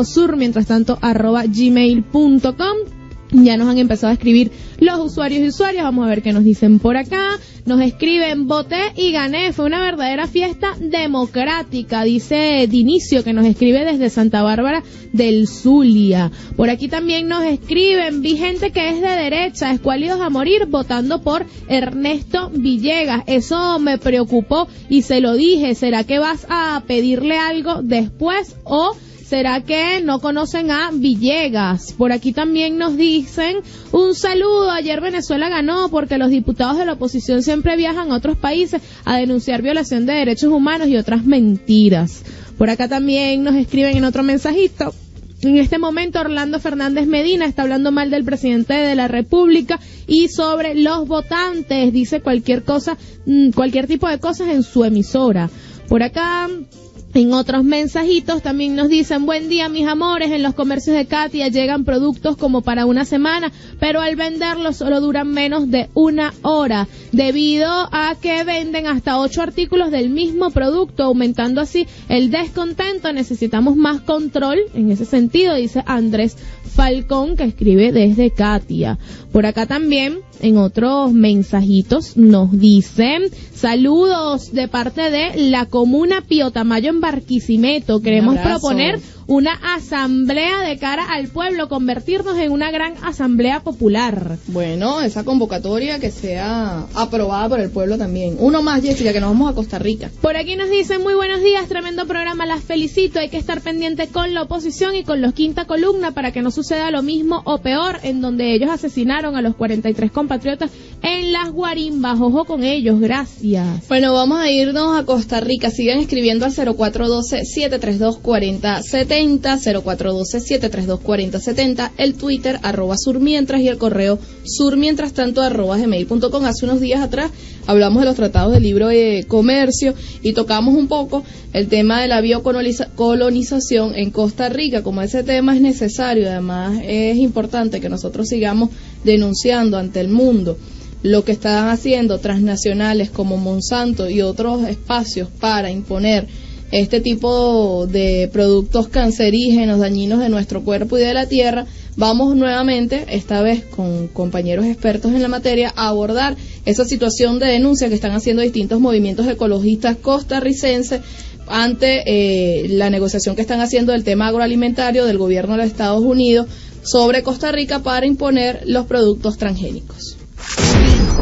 surmientrastanto@gmail.com. Ya nos han empezado a escribir los usuarios y usuarias. Vamos a ver qué nos dicen por acá. Nos escriben: voté y gané, fue una verdadera fiesta democrática, dice Dinicio, que nos escribe desde Santa Bárbara del Zulia. Por aquí también nos escriben: vi gente que es de derecha, escuálidos a morir, votando por Ernesto Villegas. Eso me preocupó y se lo dije. ¿Será que vas a pedirle algo después o será que no conocen a Villegas? Por aquí también nos dicen: un saludo, ayer Venezuela ganó porque los diputados de la oposición siempre viajan a otros países a denunciar violación de derechos humanos y otras mentiras. Por acá también nos escriben en otro mensajito: en este momento Orlando Fernández Medina está hablando mal del presidente de la República y sobre los votantes, dice cualquier cosa, cualquier tipo de cosas en su emisora. Por acá en otros mensajitos también nos dicen: buen día mis amores, en los comercios de Katia llegan productos como para una semana, pero al venderlos solo duran menos de una hora, debido a que venden hasta 8 artículos del mismo producto, aumentando así el descontento. Necesitamos más control en ese sentido, dice Andrés Falcón, que escribe desde Katia. Por acá también en otros mensajitos nos dicen: saludos de parte de la comuna Pío Tamayo en Barquisimeto. Queremos proponer una asamblea de cara al pueblo, convertirnos en una gran asamblea popular. Bueno, esa convocatoria que sea aprobada por el pueblo también. Uno más, Jessica, que nos vamos a Costa Rica. Por aquí nos dicen: muy buenos días, tremendo programa, las felicito. Hay que estar pendiente con la oposición y con los Quinta Columna para que no suceda lo mismo o peor, en donde ellos asesinaron a los 43 compatriotas en las guarimbas. Ojo con ellos, gracias. Bueno, vamos a irnos a Costa Rica. Sigan escribiendo al 0412-732-4070, 0412-732-4070, el Twitter @surmientras y el correo surmientrastanto@gmail.com. Hace unos días atrás hablamos de los tratados de libre comercio y tocamos un poco el tema de la biocolonización en Costa Rica. Como ese tema es necesario, además es importante que nosotros sigamos denunciando ante el mundo lo que están haciendo transnacionales como Monsanto y otros espacios para imponer este tipo de productos cancerígenos, dañinos de nuestro cuerpo y de la tierra. Vamos nuevamente, esta vez con compañeros expertos en la materia, a abordar esa situación de denuncia que están haciendo distintos movimientos ecologistas costarricenses ante la negociación que están haciendo del tema agroalimentario del gobierno de los Estados Unidos sobre Costa Rica para imponer los productos transgénicos.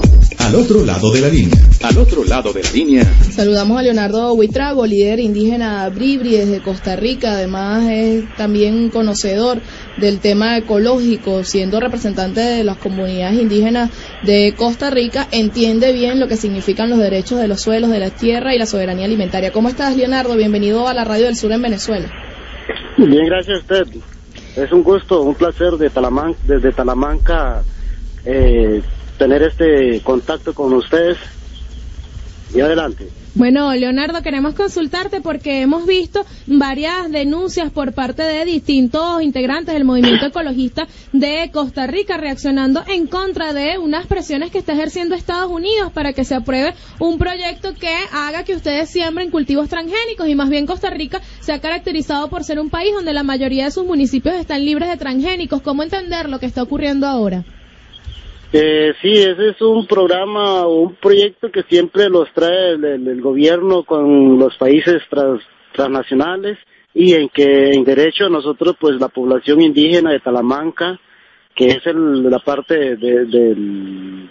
Al otro lado de la línea. Al otro lado de la línea. Saludamos a Leonardo Huitrago, líder indígena Bribri desde Costa Rica. Además es también conocedor del tema ecológico, siendo representante de las comunidades indígenas de Costa Rica, entiende bien lo que significan los derechos de los suelos, de la tierra y la soberanía alimentaria. ¿Cómo estás, Leonardo? Bienvenido a la Radio del Sur en Venezuela. Bien, gracias a usted. Es un gusto, un placer desde Talamanca tener este contacto con ustedes. Y adelante. Bueno, Leonardo, queremos consultarte porque hemos visto varias denuncias por parte de distintos integrantes del movimiento ecologista de Costa Rica reaccionando en contra de unas presiones que está ejerciendo Estados Unidos para que se apruebe un proyecto que haga que ustedes siembren cultivos transgénicos, y más bien Costa Rica se ha caracterizado por ser un país donde la mayoría de sus municipios están libres de transgénicos. ¿Cómo entender lo que está ocurriendo ahora? Sí, ese es un programa, un proyecto que siempre los trae el gobierno con los países transnacionales, y en que en derecho nosotros, pues la población indígena de Talamanca, que es la parte del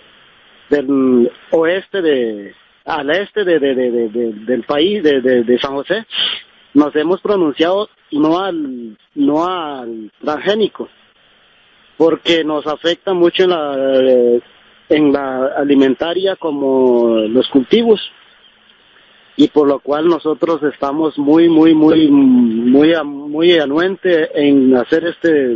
oeste al este del país, de San José, nos hemos pronunciado no al transgénico, porque nos afecta mucho en la alimentaria como los cultivos, y por lo cual nosotros estamos muy anuente en hacer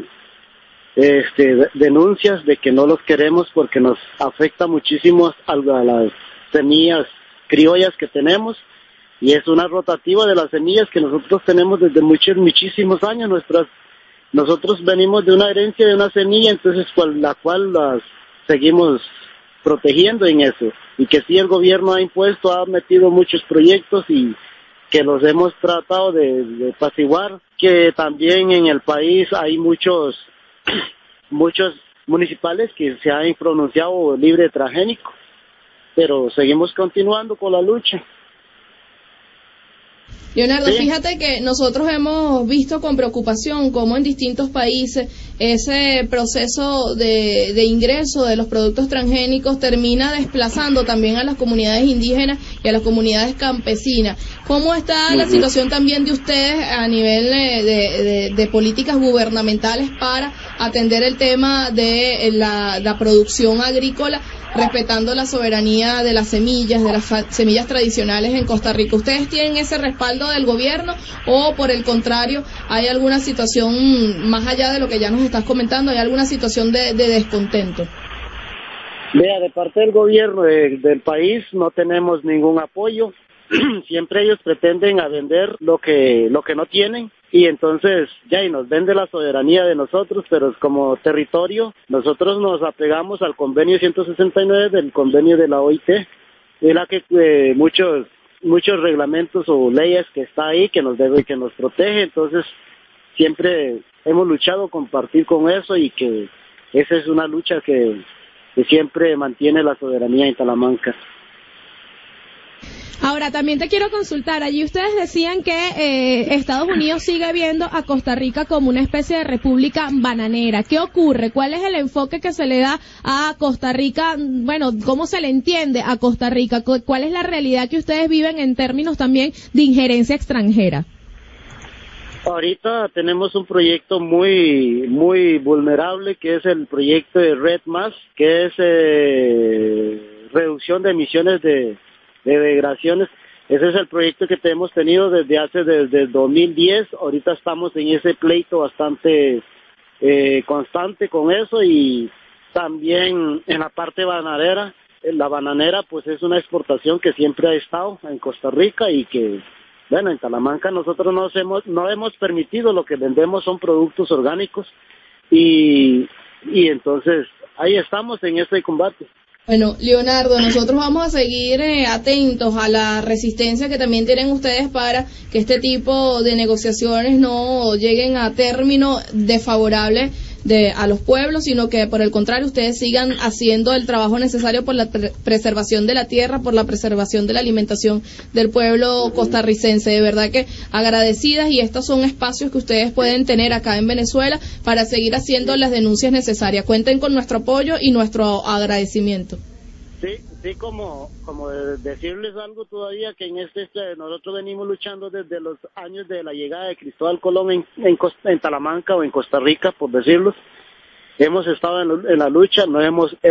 denuncias de que no los queremos, porque nos afecta muchísimo a las semillas criollas que tenemos, y es una rotativa de las semillas que nosotros tenemos desde muchísimos años. Nosotros venimos de una herencia de una semilla, entonces la cual las seguimos protegiendo en eso, y que sí el gobierno ha metido muchos proyectos y que los hemos tratado de apaciguar, que también en el país hay muchos municipales que se han pronunciado libre de transgénico, pero seguimos continuando con la lucha. Leonardo, Sí. Fíjate que nosotros hemos visto con preocupación cómo en distintos países ese proceso de ingreso de los productos transgénicos termina desplazando también a las comunidades indígenas y a las comunidades campesinas. ¿Cómo está la situación también de ustedes a nivel de políticas gubernamentales para atender el tema de la producción agrícola, respetando la soberanía de las semillas tradicionales en Costa Rica? ¿Ustedes tienen ese respaldo del gobierno o por el contrario hay alguna situación más allá de lo que ya nos estás comentando, hay alguna situación de descontento? Vea, de parte del gobierno del país no tenemos ningún apoyo. Siempre ellos pretenden a vender lo que no tienen, y entonces y nos vende la soberanía de nosotros, pero como territorio nosotros nos apegamos al convenio 169 del convenio de la OIT, de la que muchos reglamentos o leyes que está ahí que nos protege. Entonces siempre hemos luchado compartir con eso, y que esa es una lucha que siempre mantiene la soberanía en Talamanca. Ahora, también te quiero consultar, allí ustedes decían que Estados Unidos sigue viendo a Costa Rica como una especie de república bananera. ¿Qué ocurre? ¿Cuál es el enfoque que se le da a Costa Rica? Bueno, ¿cómo se le entiende a Costa Rica? ¿Cuál es la realidad que ustedes viven en términos también de injerencia extranjera? Ahorita tenemos un proyecto muy vulnerable, que es el proyecto de Red Más, que es reducción de emisiones de degradaciones. Ese es el proyecto que hemos tenido desde 2010. Ahorita estamos en ese pleito bastante constante con eso, y también en la parte bananera. La bananera pues es una exportación que siempre ha estado en Costa Rica, y que en Talamanca nosotros no hemos permitido. Lo que vendemos son productos orgánicos, y entonces ahí estamos en ese combate. Bueno, Leonardo, nosotros vamos a seguir atentos a la resistencia que también tienen ustedes para que este tipo de negociaciones no lleguen a término desfavorable a los pueblos, sino que por el contrario ustedes sigan haciendo el trabajo necesario por la preservación de la tierra, por la preservación de la alimentación del pueblo costarricense. De verdad que agradecidas, y estos son espacios que ustedes pueden tener acá en Venezuela para seguir haciendo las denuncias necesarias. Cuenten con nuestro apoyo y nuestro agradecimiento. Sí, como decirles algo todavía, que en nosotros venimos luchando desde los años de la llegada de Cristóbal Colón en Talamanca o en Costa Rica, por decirlo. Hemos estado en la lucha, no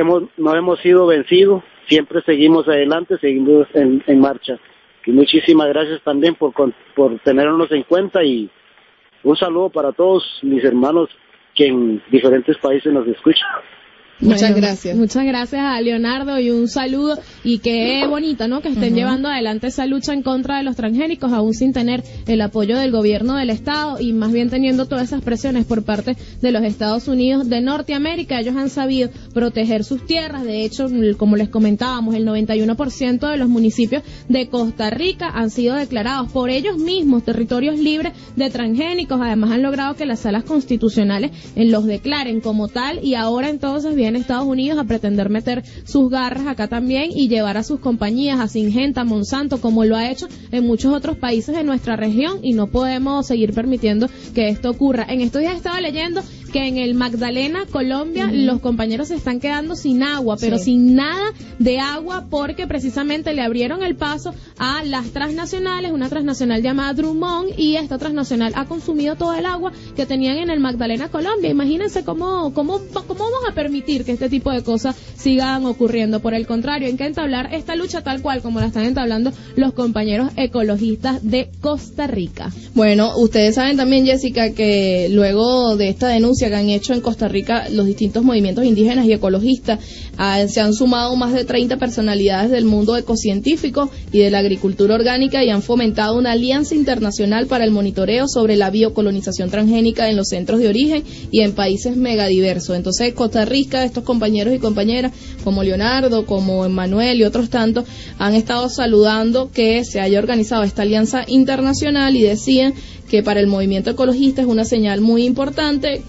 hemos sido vencidos, siempre seguimos adelante, seguimos en marcha. Y muchísimas gracias también por tenernos en cuenta, y un saludo para todos mis hermanos que en diferentes países nos escuchan. Muchas gracias. Muchas gracias a Leonardo y un saludo, y qué bonito, ¿no?, que estén llevando adelante esa lucha en contra de los transgénicos, aún sin tener el apoyo del gobierno del Estado y más bien teniendo todas esas presiones por parte de los Estados Unidos de Norteamérica. Ellos han sabido proteger sus tierras. De hecho, como les comentábamos, el 91% de los municipios de Costa Rica han sido declarados por ellos mismos territorios libres de transgénicos. Además, han logrado que las salas constitucionales los declaren como tal, y ahora entonces viene Estados Unidos a pretender meter sus garras acá también y llevar a sus compañías, a Syngenta, Monsanto, como lo ha hecho en muchos otros países de nuestra región, y no podemos seguir permitiendo que esto ocurra. En estos días estaba leyendo que en el Magdalena, Colombia, los compañeros se están quedando sin agua, pero sin nada de agua, porque precisamente le abrieron el paso a las transnacionales, una transnacional llamada Drummond, y esta transnacional ha consumido todo el agua que tenían en el Magdalena, Colombia. Imagínense cómo vamos a permitir que este tipo de cosas sigan ocurriendo. Por el contrario, hay que entablar esta lucha tal cual como la están entablando los compañeros ecologistas de Costa Rica. Bueno, ustedes saben también, Jessica, que luego de esta denuncia que han hecho en Costa Rica los distintos movimientos indígenas y ecologistas, se han sumado más de 30 personalidades del mundo ecocientífico y de la agricultura orgánica, y han fomentado una alianza internacional para el monitoreo sobre la biocolonización transgénica en los centros de origen y en países megadiversos. Entonces, Costa Rica, estos compañeros y compañeras como Leonardo, como Emmanuel y otros tantos, han estado saludando que se haya organizado esta alianza internacional, y decían que para el movimiento ecologista es una señal muy importante,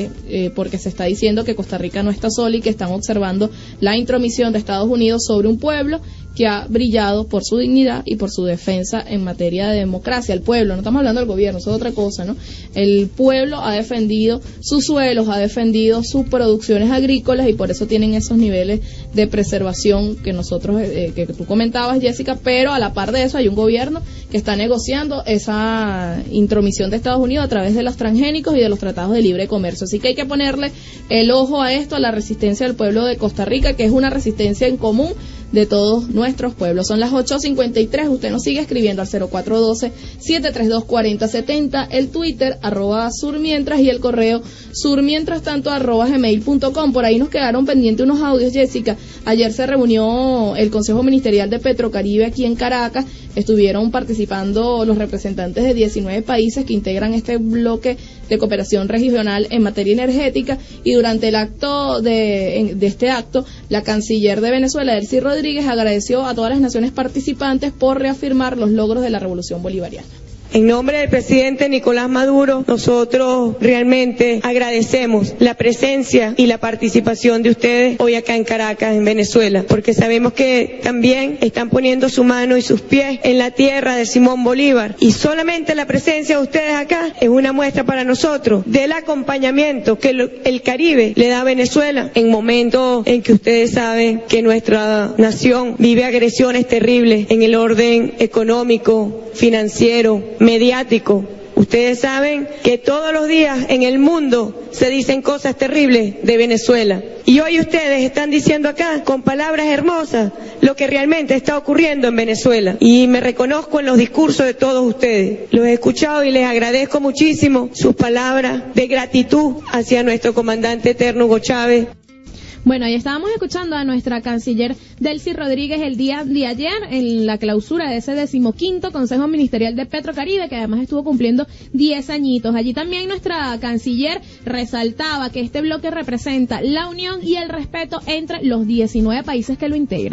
porque se está diciendo que Costa Rica no está sola y que están observando la intromisión de Estados Unidos sobre un pueblo que ha brillado por su dignidad y por su defensa en materia de democracia. El pueblo, no estamos hablando del gobierno, eso es otra cosa, ¿no? El pueblo ha defendido sus suelos, ha defendido sus producciones agrícolas, y por eso tienen esos niveles de preservación que nosotros, que tú comentabas, Jessica, pero a la par de eso hay un gobierno que está negociando esa intromisión de Estados Unidos a través de los transgénicos y de los tratados de libre comercio. Así que hay que ponerle el ojo a esto, a la resistencia del pueblo de Costa Rica, que es una resistencia en común de todos nuestros pueblos. Son las 8:53, usted nos sigue escribiendo al 0412-732-4070, el Twitter, @surmientras, y el correo surmientrastanto@gmail.com. Por ahí nos quedaron pendientes unos audios, Jessica. Ayer se reunió el Consejo Ministerial de Petrocaribe aquí en Caracas, estuvieron participando los representantes de 19 países que integran este bloque de cooperación regional en materia energética, y durante el acto de este acto, la canciller de Venezuela, Delcy Rodríguez, agradeció a todas las naciones participantes por reafirmar los logros de la revolución bolivariana. En nombre del presidente Nicolás Maduro, nosotros realmente agradecemos la presencia y la participación de ustedes hoy acá en Caracas, en Venezuela, porque sabemos que también están poniendo su mano y sus pies en la tierra de Simón Bolívar, y solamente la presencia de ustedes acá es una muestra para nosotros del acompañamiento que el Caribe le da a Venezuela en momentos en que ustedes saben que nuestra nación vive agresiones terribles en el orden económico, financiero, mediático. Ustedes saben que todos los días en el mundo se dicen cosas terribles de Venezuela. Y hoy ustedes están diciendo acá, con palabras hermosas, lo que realmente está ocurriendo en Venezuela. Y me reconozco en los discursos de todos ustedes. Los he escuchado y les agradezco muchísimo sus palabras de gratitud hacia nuestro comandante eterno Hugo Chávez. Bueno, ahí estábamos escuchando a nuestra canciller Delcy Rodríguez el día de ayer en la clausura de ese 15º Consejo Ministerial de Petrocaribe, que además estuvo cumpliendo 10 añitos. Allí también nuestra canciller resaltaba que este bloque representa la unión y el respeto entre los 19 países que lo integran.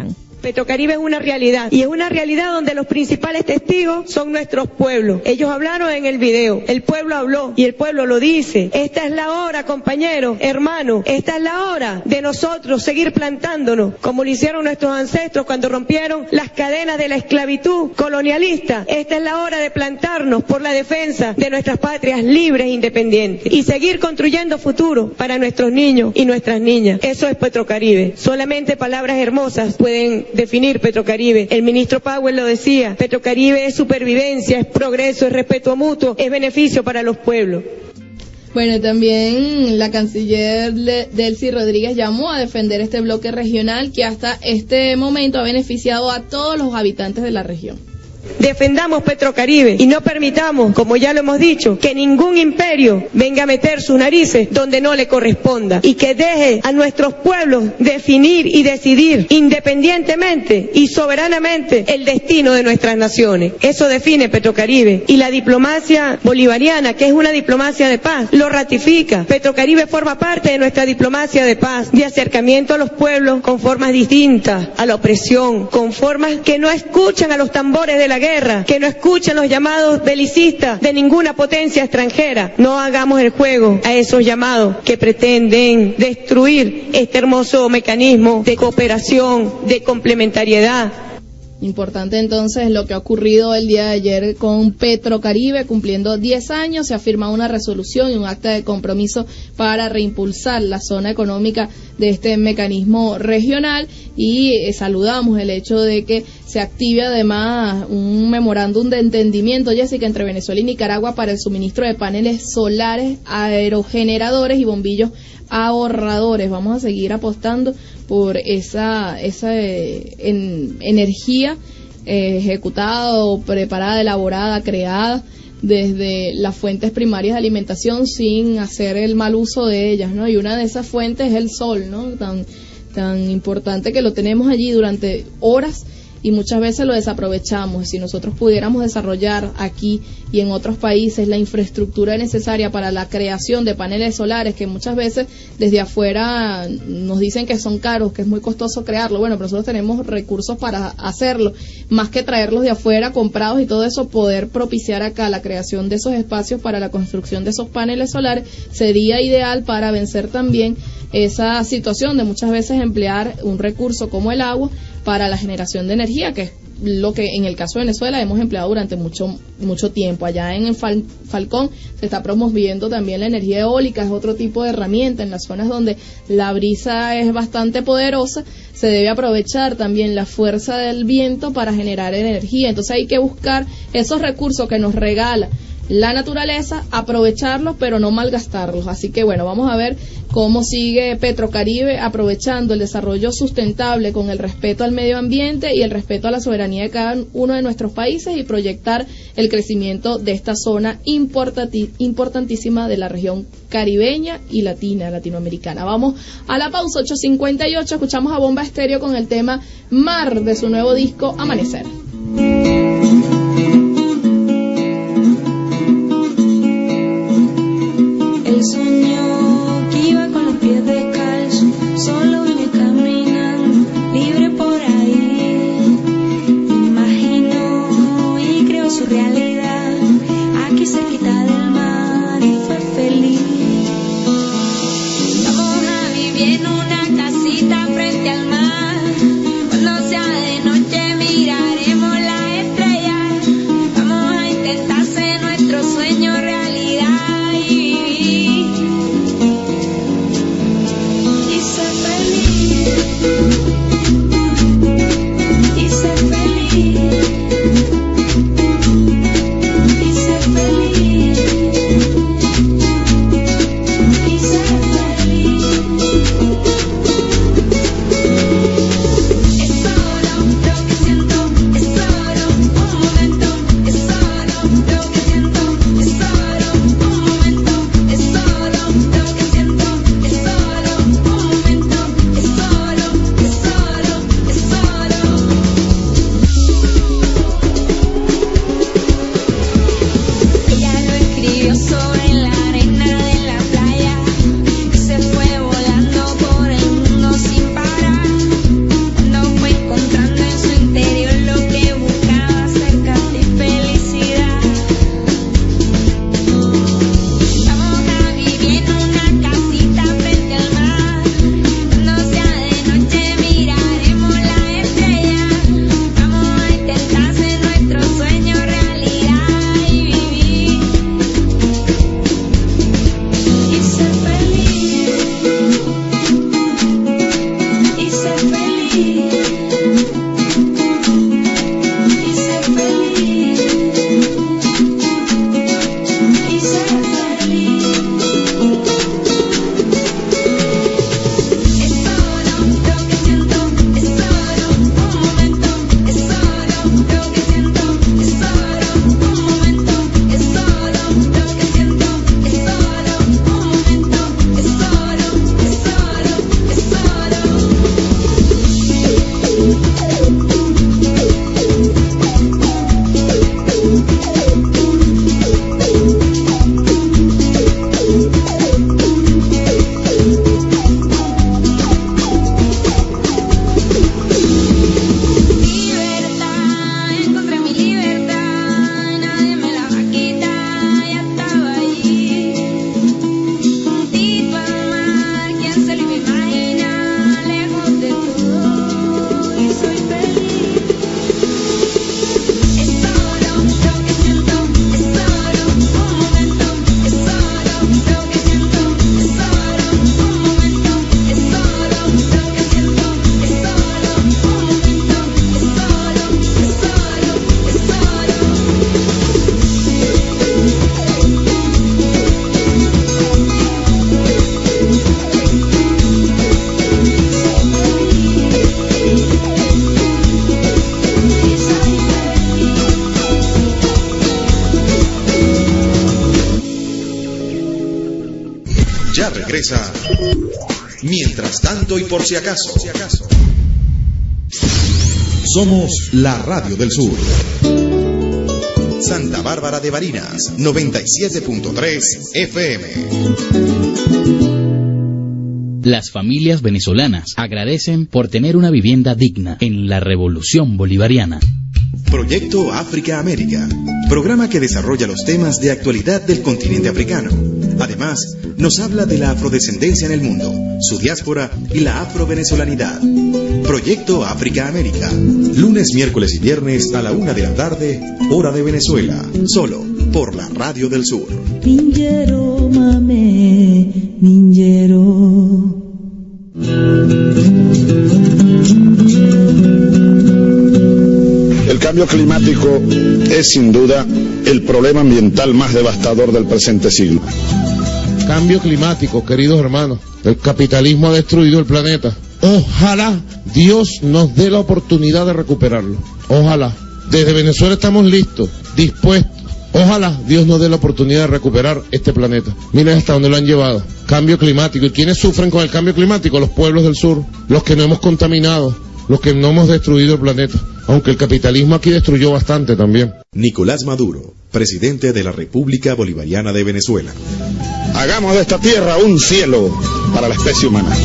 Petrocaribe es una realidad, y es una realidad donde los principales testigos son nuestros pueblos. Ellos hablaron en el video, el pueblo habló y el pueblo lo dice. Esta es la hora, compañeros, hermanos, esta es la hora de nosotros seguir plantándonos, como lo hicieron nuestros ancestros cuando rompieron las cadenas de la esclavitud colonialista. Esta es la hora de plantarnos por la defensa de nuestras patrias libres e independientes y seguir construyendo futuro para nuestros niños y nuestras niñas. Eso es Petrocaribe. Solamente palabras hermosas pueden definir Petrocaribe. El ministro Powell lo decía, Petrocaribe es supervivencia, es progreso, es respeto mutuo, es beneficio para los pueblos. Bueno, también la canciller Delcy Rodríguez llamó a defender este bloque regional que hasta este momento ha beneficiado a todos los habitantes de la región. Defendamos Petrocaribe y no permitamos, como ya lo hemos dicho, que ningún imperio venga a meter sus narices donde no le corresponda y que deje a nuestros pueblos definir y decidir independientemente y soberanamente el destino de nuestras naciones. Eso define Petrocaribe, y la diplomacia bolivariana, que es una diplomacia de paz, lo ratifica. Petrocaribe forma parte de nuestra diplomacia de paz, de acercamiento a los pueblos con formas distintas a la opresión, con formas que no escuchan a los tambores de la guerra, que no escuchan los llamados belicistas de ninguna potencia extranjera. No hagamos el juego a esos llamados que pretenden destruir este hermoso mecanismo de cooperación, de complementariedad. Importante entonces lo que ha ocurrido el día de ayer con Petrocaribe, cumpliendo 10 años, se ha firmado una resolución y un acta de compromiso para reimpulsar la zona económica de este mecanismo regional, y saludamos el hecho de que se active además un memorándum de entendimiento, Jessica, entre Venezuela y Nicaragua para el suministro de paneles solares, aerogeneradores y bombillos ahorradores. Vamos a seguir apostando por esa energía ejecutada o preparada, elaborada, creada desde las fuentes primarias de alimentación sin hacer el mal uso de ellas, ¿no? Y una de esas fuentes es el sol, ¿no? Tan importante que lo tenemos allí durante horas y muchas veces lo desaprovechamos. Si nosotros pudiéramos desarrollar aquí y en otros países la infraestructura necesaria para la creación de paneles solares, que muchas veces desde afuera nos dicen que son caros, que es muy costoso crearlo, bueno, pero nosotros tenemos recursos para hacerlo, más que traerlos de afuera comprados y todo eso, poder propiciar acá la creación de esos espacios para la construcción de esos paneles solares sería ideal para vencer también esa situación de muchas veces emplear un recurso como el agua para la generación de energía, que es lo que en el caso de Venezuela hemos empleado durante mucho tiempo. Allá en Falcón se está promoviendo también la energía eólica, es otro tipo de herramienta. En las zonas donde la brisa es bastante poderosa, se debe aprovechar también la fuerza del viento para generar energía. Entonces hay que buscar esos recursos que nos regala la naturaleza, aprovecharlos pero no malgastarlos. Así que bueno, vamos a ver cómo sigue Petrocaribe aprovechando el desarrollo sustentable con el respeto al medio ambiente y el respeto a la soberanía de cada uno de nuestros países, y proyectar el crecimiento de esta zona importantísima de la región caribeña y latinoamericana. Vamos a la pausa, 8:58, escuchamos a Bomba Estéreo con el tema Mar de su nuevo disco Amanecer. Él soñó que iba con los pies descalzos, solo vine caminando, libre por ahí. Imaginó y creó su realidad, aquí cerquita del mar, y fue feliz. Vamos a vivir en una casita frente al mar, cuando sea de noche miraremos regresa Mientras tanto y por si acaso. Somos la Radio del Sur. Santa Bárbara de Barinas, 97.3 FM. Las familias venezolanas agradecen por tener una vivienda digna en la Revolución Bolivariana. Proyecto África-América, programa que desarrolla los temas de actualidad del continente africano. Además, nos habla de la afrodescendencia en el mundo, su diáspora y la afrovenezolanidad. Proyecto África-América, lunes, miércoles y viernes a la 1 de la tarde, hora de Venezuela, solo por la Radio del Sur. Minjero, mame, minjero. El cambio climático es sin duda el problema ambiental más devastador del presente siglo. Cambio climático, queridos hermanos. El capitalismo ha destruido el planeta. Ojalá Dios nos dé la oportunidad de recuperarlo. Ojalá. Desde Venezuela estamos listos, dispuestos. Ojalá Dios nos dé la oportunidad de recuperar este planeta. Miren hasta dónde lo han llevado. Cambio climático. ¿Y quiénes sufren con el cambio climático? Los pueblos del sur. Los que no hemos contaminado. Los que no hemos destruido el planeta. Aunque el capitalismo aquí destruyó bastante también. Nicolás Maduro, presidente de la República Bolivariana de Venezuela. Hagamos de esta tierra un cielo para la especie humana.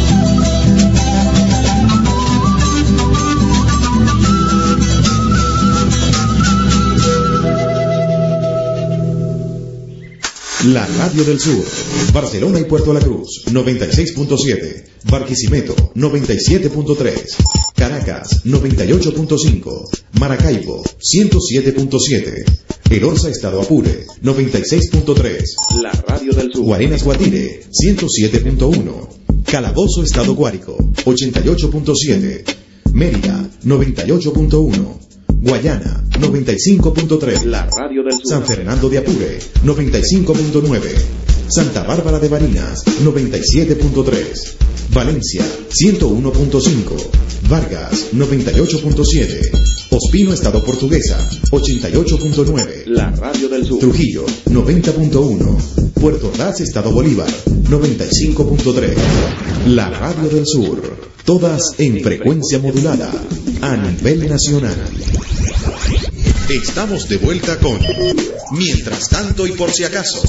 La Radio del Sur, Barcelona y Puerto La Cruz, 96.7, Barquisimeto, 97.3, Caracas, 98.5, Maracaibo, 107.7, El Orza, Estado Apure, 96.3, La Radio del Sur, Guarenas, Guatire, 107.1, Calabozo, Estado Guárico, 88.7, Mérida, 98.1, Guayana, 95.3, La Radio del Sur, San Fernando de Apure, 95.9, Santa Bárbara de Barinas, 97.3, Valencia, 101.5, Vargas, 98.7, Ospino, Estado Portuguesa, 88.9, La Radio del Sur, Trujillo, 90.1, Puerto Ordaz, Estado Bolívar, 95.3, La Radio del Sur, todas en frecuencia modulada, a nivel nacional. Estamos de vuelta con Mientras tanto y por si acaso.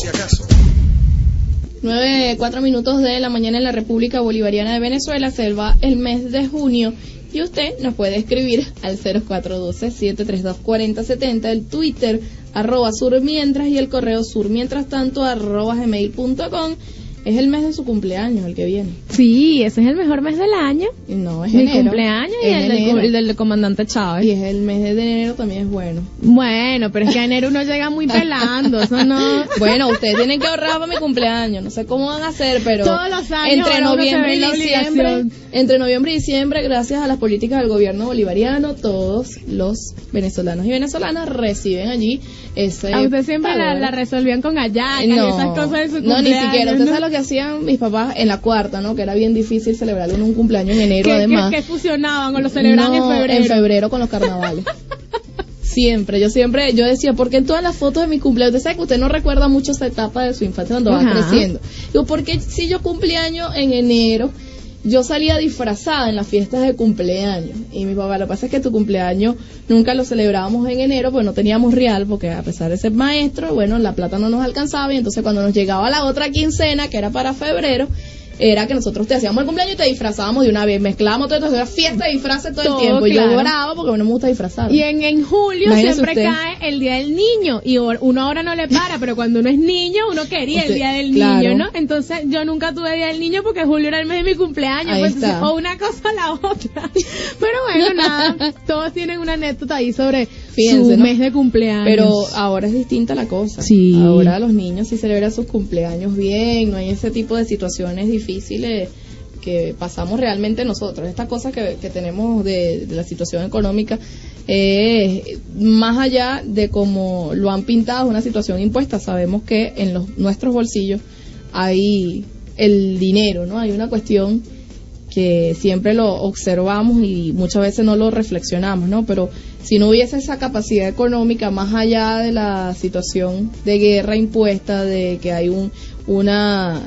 9:04 de la mañana en la República Bolivariana de Venezuela. Se va el mes de junio y usted nos puede escribir al 0412-732-4070, el Twitter @surmientras y el correo surmientrastanto @gmail.com. Es el mes de su cumpleaños el que viene. Sí, ese es el mejor mes del año. No, es mi enero. Cumpleaños y el del comandante Chávez. Y es el mes de enero también es bueno. Bueno, pero es que a enero uno llega muy pelando, eso no. Bueno, ustedes tienen que ahorrar para mi cumpleaños. No sé cómo van a hacer, pero todos los años entre noviembre y diciembre, gracias a las políticas del gobierno bolivariano, todos los venezolanos y venezolanas reciben allí ese. A usted siempre la resolvían con hallacas y esas cosas de su cumpleaños. No, ni siquiera. Usted sabe lo que hacían mis papás en la cuarta, ¿no? Que era bien difícil celebrar un cumpleaños en enero, además. ¿Qué fusionaban o lo celebraban en febrero? En febrero con los carnavales. Yo decía, porque en todas las fotos de mi cumpleaños, usted sabe que usted no recuerda mucho esa etapa de su infancia cuando va creciendo. Digo, porque si yo cumpleaños en enero, yo salía disfrazada en las fiestas de cumpleaños. Y mi papá, lo que pasa es que tu cumpleaños nunca lo celebrábamos en enero, pues no teníamos real, porque a pesar de ser maestro, bueno, la plata no nos alcanzaba. Y entonces cuando nos llegaba la otra quincena, que era para febrero, era que nosotros te hacíamos el cumpleaños y te disfrazábamos de una vez, mezclábamos todo, era fiesta de disfraces todo el tiempo. Y yo lloraba porque no me gusta disfrazar. Y en julio siempre cae el Día del Niño, y uno ahora no le para, pero cuando uno es niño, uno quería el Día del Niño, ¿no? Entonces yo nunca tuve Día del Niño porque julio era el mes de mi cumpleaños, pues, entonces, o una cosa o la otra. Pero bueno, nada, todos tienen una anécdota ahí sobre su mes de cumpleaños. Pero ahora es distinta la cosa. Sí. Ahora los niños sí celebran sus cumpleaños bien, no hay ese tipo de situaciones difíciles que pasamos realmente nosotros. Esta cosa que tenemos de la situación económica, más allá de cómo lo han pintado, es una situación impuesta. Sabemos que en nuestros bolsillos hay el dinero, ¿no? Hay una cuestión que siempre lo observamos y muchas veces no lo reflexionamos, ¿no? Pero si no hubiese esa capacidad económica, más allá de la situación de guerra impuesta, de que hay una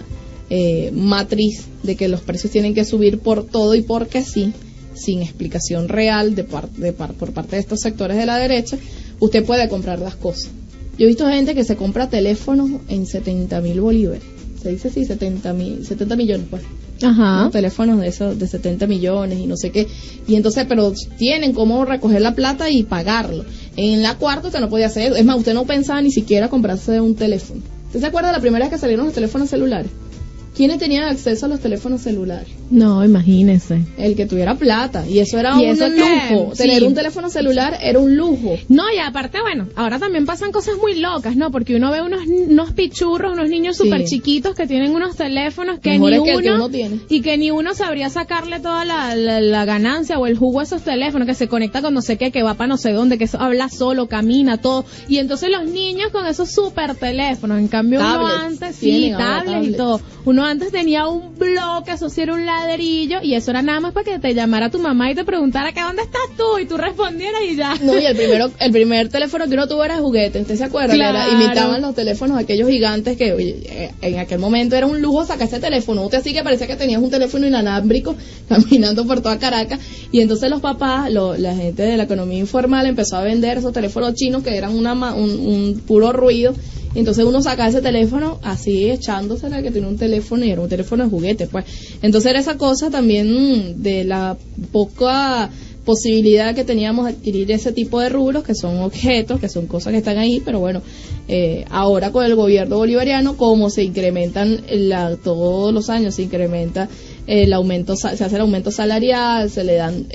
matriz de que los precios tienen que subir por todo y porque sí, sin explicación real por parte de estos sectores de la derecha, usted puede comprar las cosas. Yo he visto gente que se compra teléfonos en 70.000 bolívares. Se dice así, 70 millones, pues. Ajá. ¿No? Teléfonos de esos de 70 millones y no sé qué. Y entonces, pero tienen cómo recoger la plata y pagarlo. En la cuarta usted no podía hacer eso. Es más, usted no pensaba ni siquiera comprarse un teléfono. ¿Usted se acuerda de la primera vez que salieron los teléfonos celulares? ¿Quiénes tenían acceso a los teléfonos celulares? No, imagínese. El que tuviera plata. Y eso era ¿Y eso un qué? lujo. Sí. Tener un teléfono celular era un lujo. No, y aparte, bueno, ahora también pasan cosas muy locas, ¿no? Porque uno ve unos pichurros, unos niños súper chiquitos que tienen unos teléfonos que Mejores ni que el que uno uno tiene. y que ni uno sabría sacarle toda la ganancia o el jugo a esos teléfonos, que se conecta con no sé qué, que va para no sé dónde, que habla solo, camina, todo. Y entonces los niños con esos súper teléfonos, en cambio uno Tablets, antes, tienen ahora tablets y tablets. todo. Uno antes tenía un bloque, eso sí era un ladrillo, y eso era nada más para que te llamara tu mamá y te preguntara que dónde estás tú, y tú respondieras y ya. No, y el primer teléfono que uno tuvo era de juguete, ¿usted se acuerda? Claro. Imitaban los teléfonos aquellos gigantes que oye, en aquel momento era un lujo sacar ese teléfono. Usted sí que parecía que tenías un teléfono inalámbrico caminando por toda Caracas, y entonces los papás, la gente de la economía informal empezó a vender esos teléfonos chinos que eran un puro ruido. Y entonces uno sacaba ese teléfono así echándosela, que tenía un teléfono y era un teléfono de juguete, pues. Entonces era esa cosa también de la poca posibilidad que teníamos de adquirir ese tipo de rubros, que son objetos, que son cosas que están ahí, pero bueno, ahora con el gobierno bolivariano, como se incrementan todos los años, se incrementa el aumento, se hace el aumento salarial, se le dan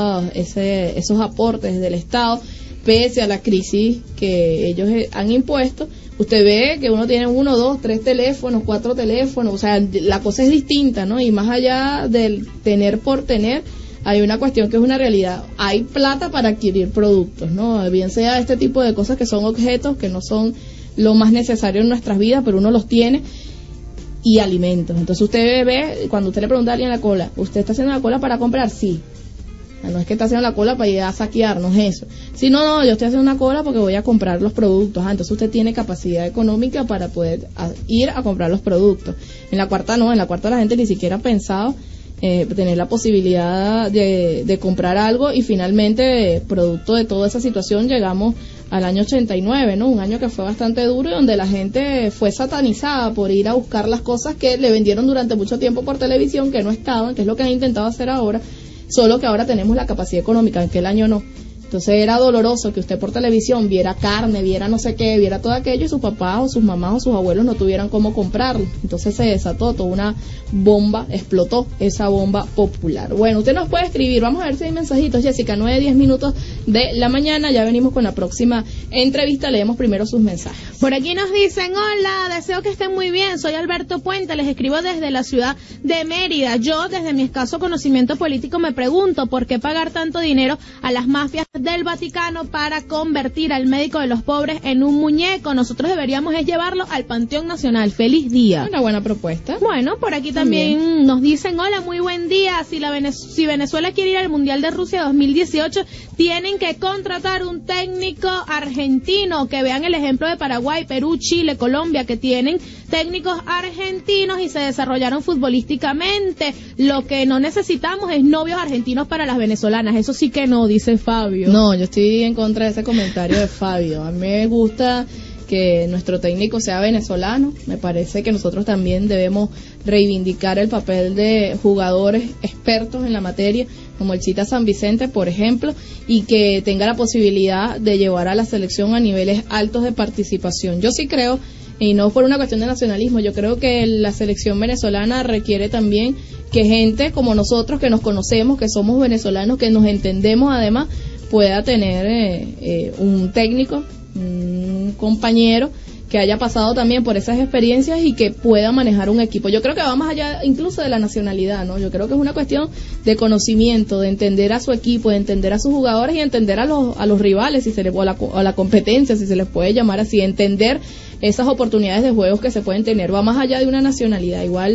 esos aportes del Estado, pese a la crisis que ellos han impuesto. Usted ve que uno tiene 1, 2, 3 teléfonos, 4 teléfonos, o sea, la cosa es distinta, ¿no? Y más allá del tener por tener, hay una cuestión que es una realidad. Hay plata para adquirir productos, ¿no? Bien sea este tipo de cosas que son objetos, que no son lo más necesario en nuestras vidas, pero uno los tiene, y alimentos. Entonces usted ve, cuando usted le pregunta a alguien en la cola, ¿usted está haciendo la cola para comprar? Sí. No es que está haciendo la cola para ir a saquear, no es eso. Si no, yo estoy haciendo una cola porque voy a comprar los productos. Entonces usted tiene capacidad económica para poder ir a comprar los productos. En la cuarta no, en la cuarta la gente ni siquiera ha pensado tener la posibilidad de comprar algo, y finalmente, producto de toda esa situación, llegamos al año 89, ¿no? Un año que fue bastante duro y donde la gente fue satanizada por ir a buscar las cosas que le vendieron durante mucho tiempo por televisión, que no estaban, que es lo que han intentado hacer ahora. Solo que ahora tenemos la capacidad económica, en aquel año no. Entonces era doloroso que usted por televisión viera carne, viera no sé qué, viera todo aquello, y sus papás o sus mamás o sus abuelos no tuvieran cómo comprarlo. Entonces se desató toda una bomba, explotó esa bomba popular. Bueno, usted nos puede escribir, vamos a ver si hay mensajitos, Jessica, 9-10 minutos de la mañana, ya venimos con la próxima entrevista, leemos primero sus mensajes. Por aquí nos dicen, hola, deseo que estén muy bien, soy Alberto Puente, les escribo desde la ciudad de Mérida. Yo, desde mi escaso conocimiento político, me pregunto por qué pagar tanto dinero a las mafias del Vaticano para convertir al médico de los pobres en un muñeco. Nosotros deberíamos es llevarlo al Panteón Nacional. Feliz día. Una buena propuesta. Bueno, por aquí también nos dicen, hola, muy buen día. Si Venezuela quiere ir al Mundial de Rusia 2018, tienen que contratar un técnico argentino. Que vean el ejemplo de Paraguay, Perú, Chile, Colombia, que tienen técnicos argentinos y se desarrollaron futbolísticamente. Lo que no necesitamos es novios argentinos para las venezolanas. Eso sí que no, dice Fabio. No, yo estoy en contra de ese comentario de Fabio. A mí me gusta que nuestro técnico sea venezolano. Me parece que nosotros también debemos reivindicar el papel de jugadores expertos en la materia, como el Chita San Vicente, por ejemplo, y que tenga la posibilidad de llevar a la selección a niveles altos de participación. Yo sí creo, y no por una cuestión de nacionalismo, yo creo que la selección venezolana requiere también que gente como nosotros, que nos conocemos, que somos venezolanos, que nos entendemos además, pueda tener un técnico, un compañero que haya pasado también por esas experiencias y que pueda manejar un equipo. Yo creo que va más allá incluso de la nacionalidad, ¿no? Yo creo que es una cuestión de conocimiento, de entender a su equipo, de entender a sus jugadores y entender a los rivales, si se les, o a la competencia, si se les puede llamar así, entender esas oportunidades de juegos que se pueden tener. Va más allá de una nacionalidad. Igual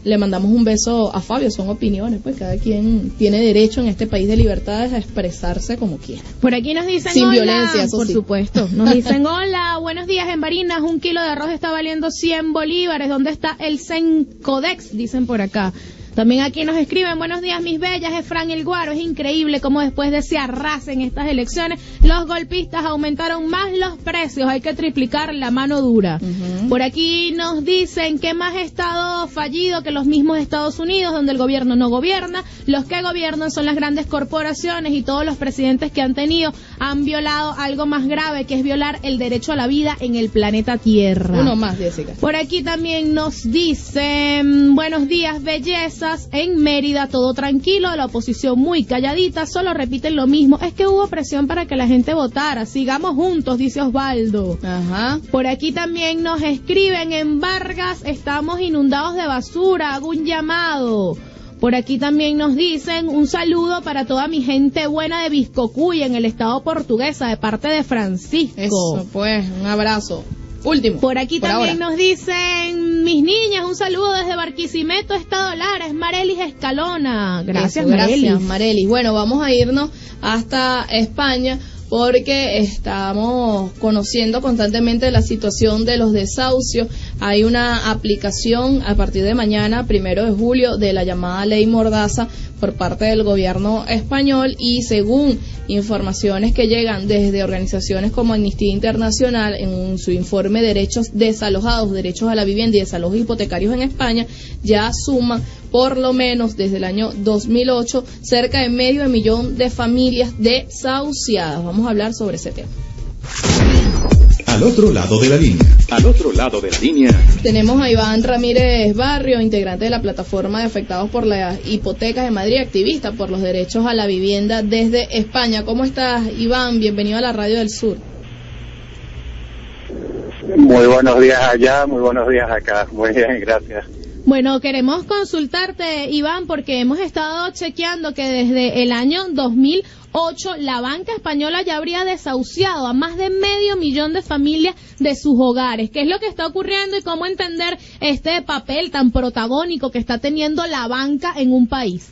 le mandamos un beso a Fabio. Son opiniones, pues cada quien tiene derecho en este país de libertades a expresarse como quiera. Por aquí nos dicen sin hola, violencia, eso por sí. supuesto. Nos dicen hola, buenos días. En Barinas 1 kilo de arroz está valiendo 100 bolívares. ¿Dónde está el Sencodex? Dicen por acá. También aquí nos escriben, buenos días mis bellas, Efraín El Guaro, es increíble cómo después de ese arrase en estas elecciones, los golpistas aumentaron más los precios, hay que triplicar la mano dura. Por aquí nos dicen que más estado fallido que los mismos Estados Unidos, donde el gobierno no gobierna, los que gobiernan son las grandes corporaciones y todos los presidentes que han tenido han violado algo más grave, que es violar el derecho a la vida en el planeta Tierra. Uno más, Jessica. Por aquí también nos dicen, buenos días belleza, en Mérida todo tranquilo, la oposición muy calladita, solo repiten lo mismo, es que hubo presión para que la gente votara, sigamos juntos, dice Osvaldo. Ajá. Por aquí también nos escriben, en Vargas estamos inundados de basura, hago un llamado. Por aquí también nos dicen, un saludo para toda mi gente buena de Viscocuy, en el estado portuguesa, de parte de Francisco. Eso pues, un abrazo. Último. Por aquí por también ahora. nos dicen, mis niñas, un saludo desde Barquisimeto, Estado Lara, es Marelis Escalona. Gracias, Eso, Marelis. gracias, Marelis. Bueno, vamos a irnos hasta España porque estamos conociendo constantemente la situación de los desahucios. Hay una aplicación a partir de mañana, 1 de julio, de la llamada Ley Mordaza por parte del gobierno español, y según informaciones que llegan desde organizaciones como Amnistía Internacional en su informe Derechos Desalojados, Derechos a la Vivienda y Desalojos Hipotecarios en España, ya suma por lo menos desde el año 2008 cerca de 500.000 de familias desahuciadas. Vamos a hablar sobre ese tema. Al otro lado de la línea. Al otro lado de la línea. Tenemos a Iván Ramírez Barrio, integrante de la plataforma de afectados por las hipotecas de Madrid, activista por los derechos a la vivienda desde España. ¿Cómo estás, Iván? Bienvenido a la Radio del Sur. Muy buenos días allá, muy buenos días acá. Muy bien, gracias. Bueno, queremos consultarte, Iván, porque hemos estado chequeando que desde el año 2008 la banca española ya habría desahuciado a más de 500.000 de familias de sus hogares. ¿Qué es lo que está ocurriendo y cómo entender este papel tan protagónico que está teniendo la banca en un país?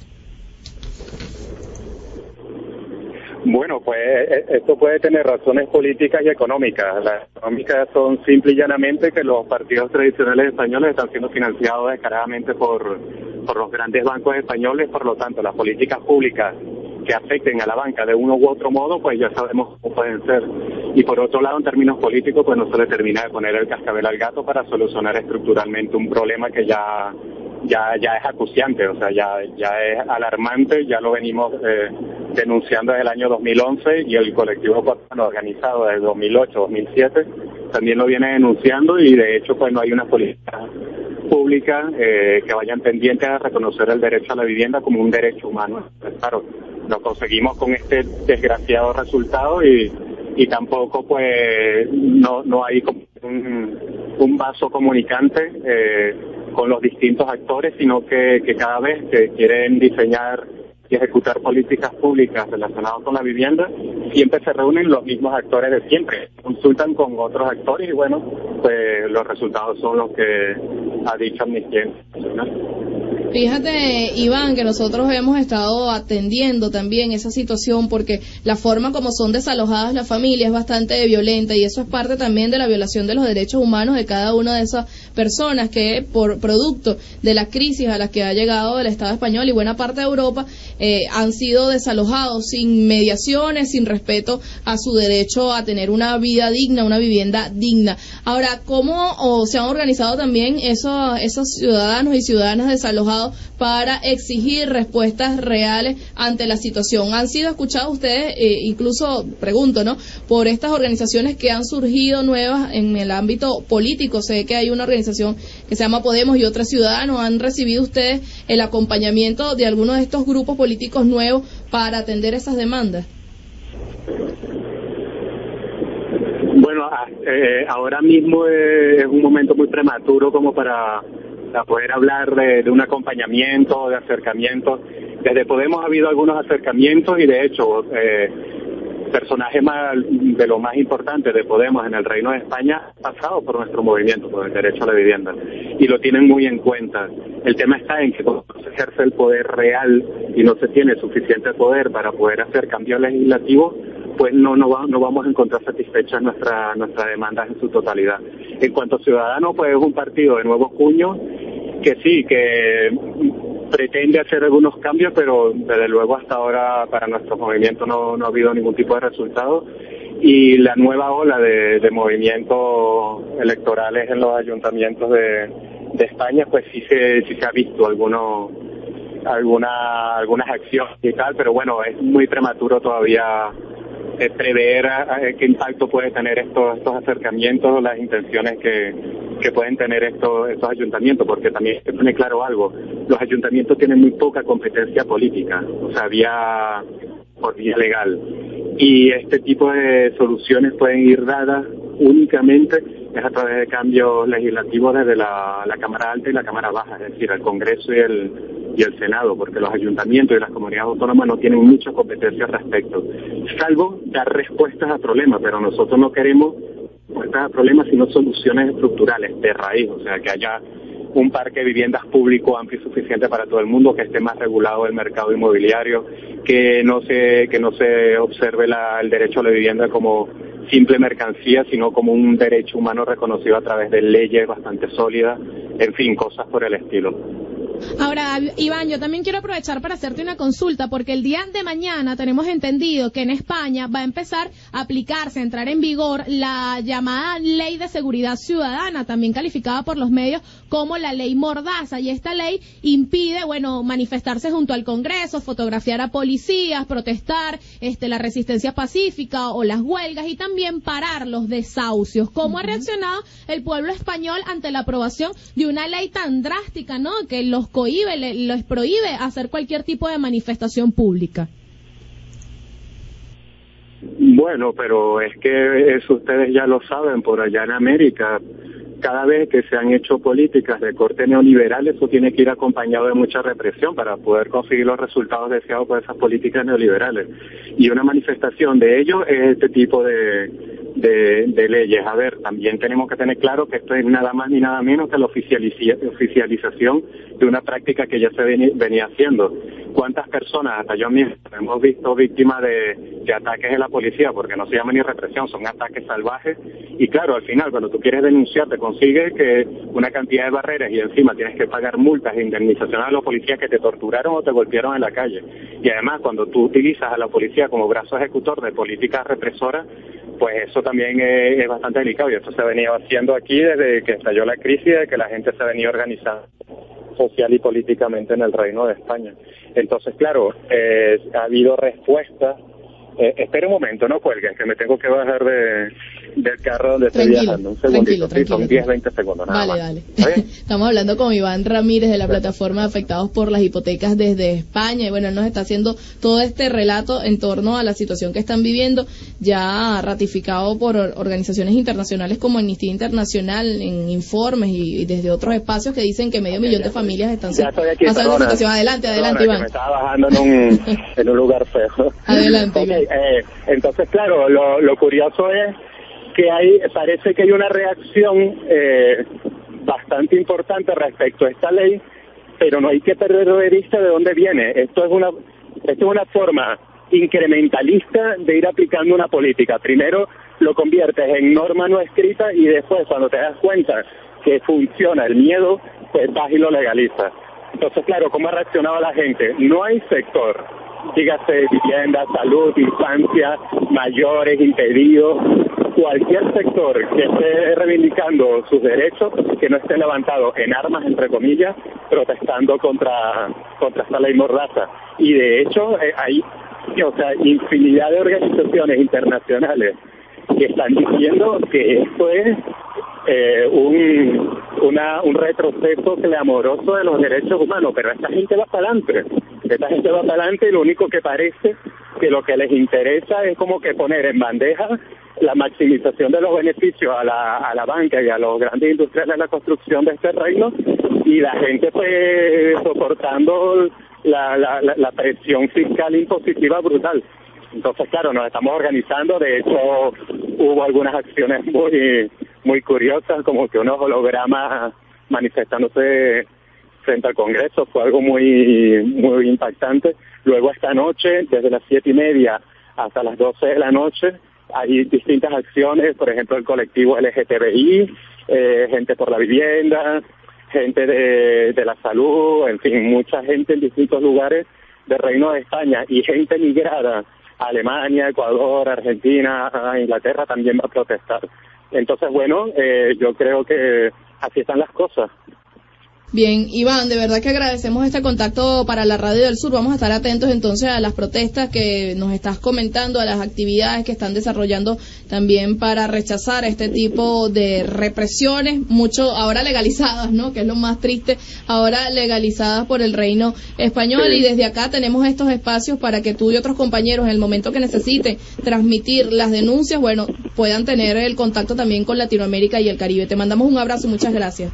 Bueno, pues esto puede tener razones políticas y económicas. Las económicas son simple y llanamente que los partidos tradicionales españoles están siendo financiados descaradamente por los grandes bancos españoles, por lo tanto las políticas públicas que afecten a la banca de uno u otro modo, pues ya sabemos cómo pueden ser. Y por otro lado, en términos políticos, pues no se le termina de poner el cascabel al gato para solucionar estructuralmente un problema que ya es acuciante, o sea, ya es alarmante, ya lo venimos denunciando desde el año 2011 y el colectivo organizado desde 2008-2007 también lo viene denunciando, y de hecho pues no hay una política pública que vayan pendientes a reconocer el derecho a la vivienda como un derecho humano. Claro, lo conseguimos con este desgraciado resultado y tampoco pues no hay un vaso comunicante con los distintos actores, sino que cada vez que quieren diseñar y ejecutar políticas públicas relacionadas con la vivienda, siempre se reúnen los mismos actores de siempre, consultan con otros actores y bueno, pues los resultados son los que ha dicho Amnistía Internacional. Fíjate, Iván, que nosotros hemos estado atendiendo también esa situación porque la forma como son desalojadas las familias es bastante violenta, y eso es parte también de la violación de los derechos humanos de cada una de esas personas que por producto de la crisis a la que ha llegado el Estado español y buena parte de Europa han sido desalojados sin mediaciones, sin respeto a su derecho a tener una vida digna, una vivienda digna. Ahora, ¿cómo se han organizado también esos ciudadanos y ciudadanas desalojados para exigir respuestas reales ante la situación? ¿Han sido escuchados ustedes, incluso, pregunto, ¿no?, por estas organizaciones que han surgido nuevas en el ámbito político? Sé que hay una organización que se llama Podemos y otra Ciudadanos. ¿Han recibido ustedes el acompañamiento de algunos de estos grupos políticos nuevos para atender esas demandas? Bueno, ahora mismo es un momento muy prematuro como para poder hablar de un acompañamiento, de acercamiento. Desde Podemos ha habido algunos acercamientos y de hecho personajes de lo más importante de Podemos en el Reino de España ha pasado por nuestro movimiento, por el derecho a la vivienda, y lo tienen muy en cuenta. El tema está en que cuando se ejerce el poder real y no se tiene suficiente poder para poder hacer cambios legislativos, pues no vamos a encontrar satisfechas nuestras demandas en su totalidad. En cuanto a Ciudadanos, pues es un partido de nuevo cuño que sí, que pretende hacer algunos cambios, pero desde luego hasta ahora para nuestro movimiento no ha habido ningún tipo de resultado. Y la nueva ola de movimientos electorales en los ayuntamientos de España, pues sí se ha visto algunas acciones y tal, pero bueno, es muy prematuro todavía prever qué impacto puede tener estos acercamientos, las intenciones que pueden tener estos ayuntamientos, porque también se pone claro algo: los ayuntamientos tienen muy poca competencia política, o sea, por vía legal, y este tipo de soluciones pueden ir dadas únicamente a través de cambios legislativos desde la Cámara Alta y la Cámara Baja, es decir, el Congreso y el Senado, porque los ayuntamientos y las comunidades autónomas no tienen mucha competencia al respecto, salvo dar respuestas a problemas, pero nosotros no queremos respuestas a problemas sino soluciones estructurales de raíz, o sea, que haya un parque de viviendas público amplio y suficiente para todo el mundo, que esté más regulado el mercado inmobiliario, que no se observe el derecho a la vivienda como simple mercancía, sino como un derecho humano reconocido a través de leyes bastante sólidas, en fin, cosas por el estilo. Ahora, Iván, yo también quiero aprovechar para hacerte una consulta, porque el día de mañana tenemos entendido que en España va a empezar a aplicarse, a entrar en vigor la llamada Ley de Seguridad Ciudadana, también calificada por los medios como la Ley Mordaza, y esta ley impide, manifestarse junto al Congreso, fotografiar a policías, protestar, la resistencia pacífica o las huelgas, y también parar los desahucios. ¿Cómo ha reaccionado el pueblo español ante la aprobación de una ley tan drástica, ¿no?, que los cohíbe, les prohíbe hacer cualquier tipo de manifestación pública? Bueno, pero es que eso ustedes ya lo saben, por allá en América, cada vez que se han hecho políticas de corte neoliberal, eso tiene que ir acompañado de mucha represión para poder conseguir los resultados deseados por esas políticas neoliberales. Y una manifestación de ello es este tipo de leyes. A ver, también tenemos que tener claro que esto es nada más ni nada menos que la oficialización de una práctica que ya se venía haciendo. ¿Cuántas personas, hasta yo mismo, hemos visto víctimas de ataques de la policía? Porque no se llama ni represión, son ataques salvajes. Y claro, al final, cuando tú quieres denunciar, te consigues que una cantidad de barreras y encima tienes que pagar multas e indemnizaciones a los policías que te torturaron o te golpearon en la calle. Y además, cuando tú utilizas a la policía como brazo ejecutor de políticas represoras, pues eso también es bastante delicado, y esto se ha venido haciendo aquí desde que estalló la crisis, de que la gente se ha venido organizando social y políticamente en el Reino de España. Entonces, claro, ha habido respuestas. Espera un momento, no cuelguen, que me tengo que bajar del carro donde estoy viajando. Un segundito, sí, son 10-20 segundos nada más. Vale. Estamos hablando con Iván Ramírez de la plataforma Afectados por las Hipotecas desde España, y bueno, él nos está haciendo todo este relato en torno a la situación que están viviendo, ya ratificado por organizaciones internacionales como Amnistía Internacional en informes y desde otros espacios que dicen que medio millón de familias están pasando una situación. Adelante, Iván. Que me estaba bajando en un lugar feo. Adelante, Iván. Entonces, claro, lo curioso es que parece que hay una reacción bastante importante respecto a esta ley, pero no hay que perder de vista de dónde viene. Esto es una forma incrementalista de ir aplicando una política. Primero lo conviertes en norma no escrita y después, cuando te das cuenta que funciona el miedo, pues vas y lo legalizas. Entonces, claro, ¿cómo ha reaccionado la gente? No hay sector, dígase vivienda, salud, infancia, mayores, impedidos, cualquier sector que esté reivindicando sus derechos, que no esté levantado en armas, entre comillas, protestando contra esta ley mordaza. Y de hecho hay infinidad de organizaciones internacionales que están diciendo que esto es un retroceso clamoroso de los derechos humanos, pero esta gente va para adelante y lo único que parece que lo que les interesa es como que poner en bandeja la maximización de los beneficios a la banca y a los grandes industriales de la construcción de este reino, y la gente pues soportando la presión fiscal impositiva brutal. Entonces, claro, nos estamos organizando. De hecho, hubo algunas acciones muy curiosas, como que unos hologramas manifestándose frente al Congreso. Fue algo muy impactante. Luego esta noche, desde las 7:30 hasta las 12 de la noche, hay distintas acciones, por ejemplo, el colectivo LGTBI, gente por la vivienda, gente de la salud, en fin, mucha gente en distintos lugares del Reino de España, y gente migrada a Alemania, Ecuador, Argentina, a Inglaterra también va a protestar. Entonces, bueno, yo creo que así están las cosas. Bien, Iván, de verdad que agradecemos este contacto para la Radio del Sur. Vamos a estar atentos entonces a las protestas que nos estás comentando, a las actividades que están desarrollando también para rechazar este tipo de represiones, mucho ahora legalizadas, ¿no? Que es lo más triste, ahora legalizadas por el Reino Español. Sí. Y desde acá tenemos estos espacios para que tú y otros compañeros, en el momento que necesiten transmitir las denuncias, bueno, puedan tener el contacto también con Latinoamérica y el Caribe. Te mandamos un abrazo y muchas gracias.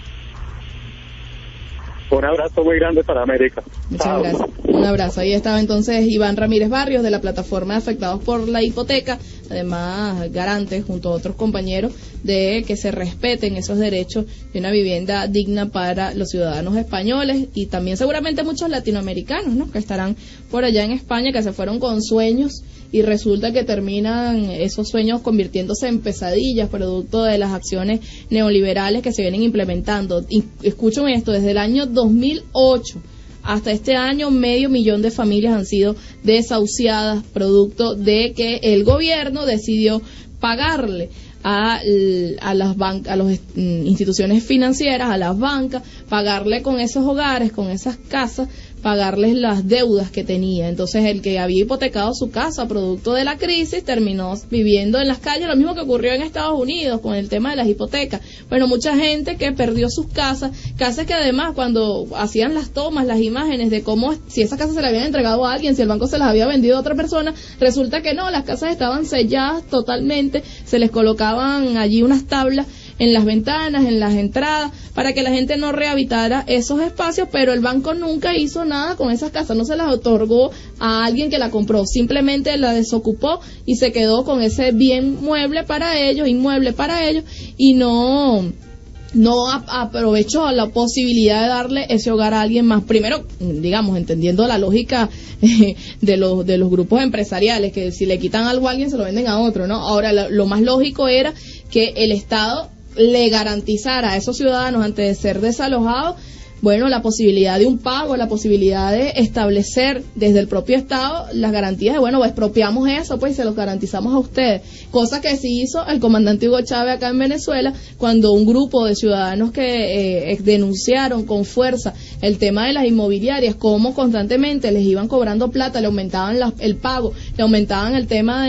Un abrazo muy grande para América. Muchas gracias. Un abrazo. Ahí estaba entonces Iván Ramírez Barrios, de la plataforma de afectados por la hipoteca, además garante junto a otros compañeros de que se respeten esos derechos de una vivienda digna para los ciudadanos españoles y también seguramente muchos latinoamericanos, ¿no? Que estarán por allá en España, que se fueron con sueños y resulta que terminan esos sueños convirtiéndose en pesadillas producto de las acciones neoliberales que se vienen implementando. Y escuchen esto, desde el año 2008 hasta este año 500,000 de familias han sido desahuciadas producto de que el gobierno decidió pagarle a las instituciones financieras, a las bancas, pagarle con esos hogares, con esas casas, pagarles las deudas que tenía. Entonces el que había hipotecado su casa producto de la crisis terminó viviendo en las calles, lo mismo que ocurrió en Estados Unidos con el tema de las hipotecas. Bueno, mucha gente que perdió sus casas que además cuando hacían las tomas, las imágenes de cómo, si esas casas se le habían entregado a alguien, si el banco se las había vendido a otra persona, resulta que no, las casas estaban selladas totalmente, se les colocaban allí unas tablas en las ventanas, en las entradas, para que la gente no rehabilitara esos espacios, pero el banco nunca hizo nada con esas casas, no se las otorgó a alguien que la compró, simplemente la desocupó y se quedó con ese bien inmueble para ellos, y no aprovechó la posibilidad de darle ese hogar a alguien más. Primero, digamos, entendiendo la lógica de los grupos empresariales, que si le quitan algo a alguien se lo venden a otro, ¿no? Ahora, lo más lógico era que el Estado le garantizara a esos ciudadanos antes de ser desalojados, bueno, la posibilidad de un pago, la posibilidad de establecer desde el propio Estado las garantías de, bueno, expropiamos eso, pues, y se los garantizamos a ustedes. Cosa que sí hizo el comandante Hugo Chávez acá en Venezuela, cuando un grupo de ciudadanos que denunciaron con fuerza el tema de las inmobiliarias, cómo constantemente les iban cobrando plata, le aumentaban el pago, le aumentaban el tema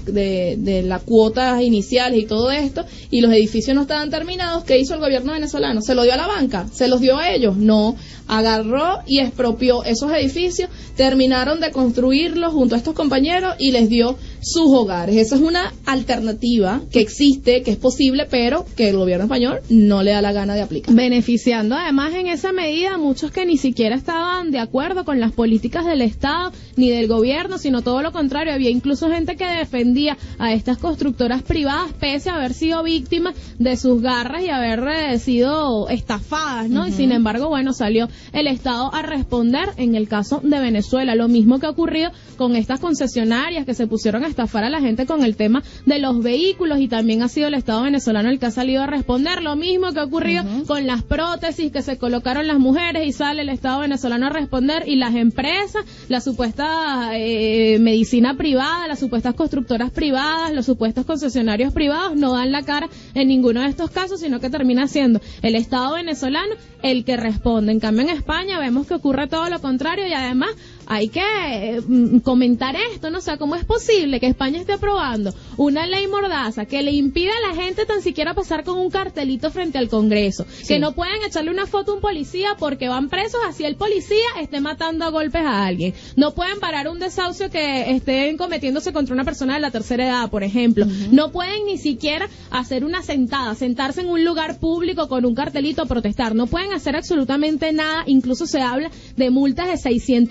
de las cuotas iniciales y todo esto, y los edificios no estaban terminados. ¿Qué hizo el gobierno venezolano? ¿Se lo dio a la banca? ¿Se los dio a ellos? No, agarró y expropió esos edificios, terminaron de construirlos junto a estos compañeros y les dio sus hogares. Esa es una alternativa que existe, que es posible, pero que el gobierno español no le da la gana de aplicar. Beneficiando además en esa medida a muchos que ni siquiera estaban de acuerdo con las políticas del Estado ni del gobierno, sino todo lo contrario. Había incluso gente que defendía a estas constructoras privadas pese a haber sido víctimas de sus garras y haber sido estafadas, ¿no? Uh-huh. Y sin embargo, bueno, salió el Estado a responder en el caso de Venezuela. Lo mismo que ha ocurrido con estas concesionarias que se pusieron a estafar a la gente con el tema de los vehículos, y también ha sido el Estado venezolano el que ha salido a responder. Lo mismo que ha ocurrido con las prótesis que se colocaron las mujeres, y sale el Estado venezolano a responder, y las empresas, la supuesta medicina privada, las supuestas constructoras privadas, los supuestos concesionarios privados no dan la cara en ninguno de estos casos, sino que termina siendo el Estado venezolano el que responde. En cambio, en España vemos que ocurre todo lo contrario, y además hay que comentar esto, ¿no? O sea, ¿cómo es posible que España esté aprobando una ley mordaza que le impida a la gente tan siquiera pasar con un cartelito frente al Congreso? Sí. Que no pueden echarle una foto a un policía porque van presos así el policía esté matando a golpes a alguien. No pueden parar un desahucio que estén cometiéndose contra una persona de la tercera edad, por ejemplo. No pueden ni siquiera hacer una sentarse en un lugar público con un cartelito a protestar. No pueden hacer absolutamente nada. Incluso se habla de multas de 600,000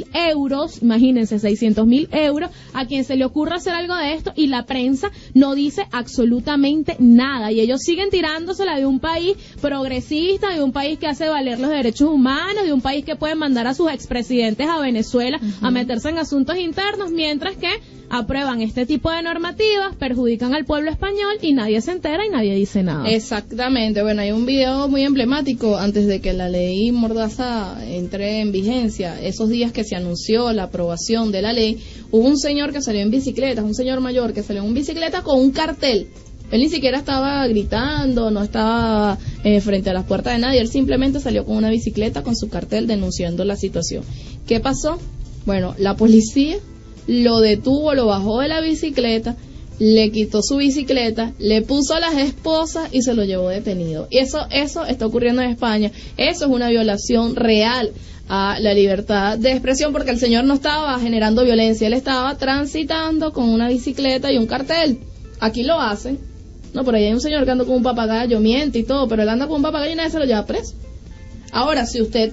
euros, imagínense, 600.000 euros, a quien se le ocurra hacer algo de esto, y la prensa no dice absolutamente nada, y ellos siguen tirándosela de un país progresista, de un país que hace valer los derechos humanos, de un país que puede mandar a sus expresidentes a Venezuela a meterse en asuntos internos, mientras que aprueban este tipo de normativas, perjudican al pueblo español y nadie se entera y nadie dice nada. Exactamente, bueno, hay un video muy emblemático antes de que la ley Mordaza entre en vigencia. Esos días que se anunció la aprobación de la ley, hubo un señor que salió en bicicleta, un señor mayor que salió en bicicleta con un cartel. Él ni siquiera estaba gritando, no estaba frente a las puertas de nadie, él simplemente salió con una bicicleta con su cartel denunciando la situación. ¿Qué pasó? Bueno, la policía lo detuvo, lo bajó de la bicicleta, le quitó su bicicleta, le puso a las esposas y se lo llevó detenido. Y eso está ocurriendo en España. Eso es una violación real a la libertad de expresión, porque el señor no estaba generando violencia, él estaba transitando con una bicicleta y un cartel. Aquí lo hacen. No, por ahí hay un señor que anda con un papagayo, miente y todo, pero él anda con un papagayo y nadie se lo lleva preso. Ahora, si usted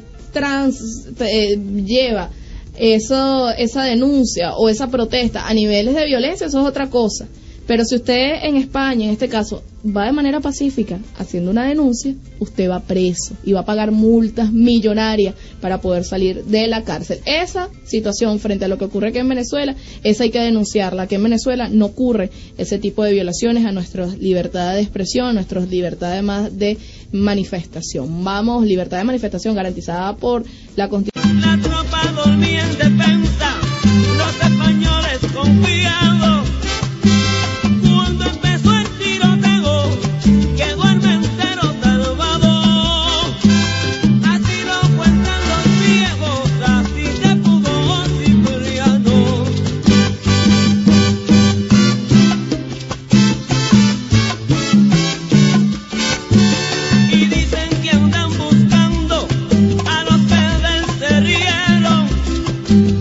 lleva esa denuncia o esa protesta a niveles de violencia, eso es otra cosa. Pero si usted en España, en este caso, va de manera pacífica haciendo una denuncia, usted va preso y va a pagar multas millonarias para poder salir de la cárcel. Esa situación frente a lo que ocurre aquí en Venezuela, esa hay que denunciarla. Aquí en Venezuela no ocurre ese tipo de violaciones a nuestra libertad de expresión, a nuestra libertad de manifestación. Vamos, libertad de manifestación garantizada por la Constitución. La tropa dormía en defensa, los españoles confiados. Cuando empezó el tiroteo, quedó el mentero salvado. Así lo cuentan los viejos, así se pudo Cipriano. Y dicen que andan buscando a los que del se rieron.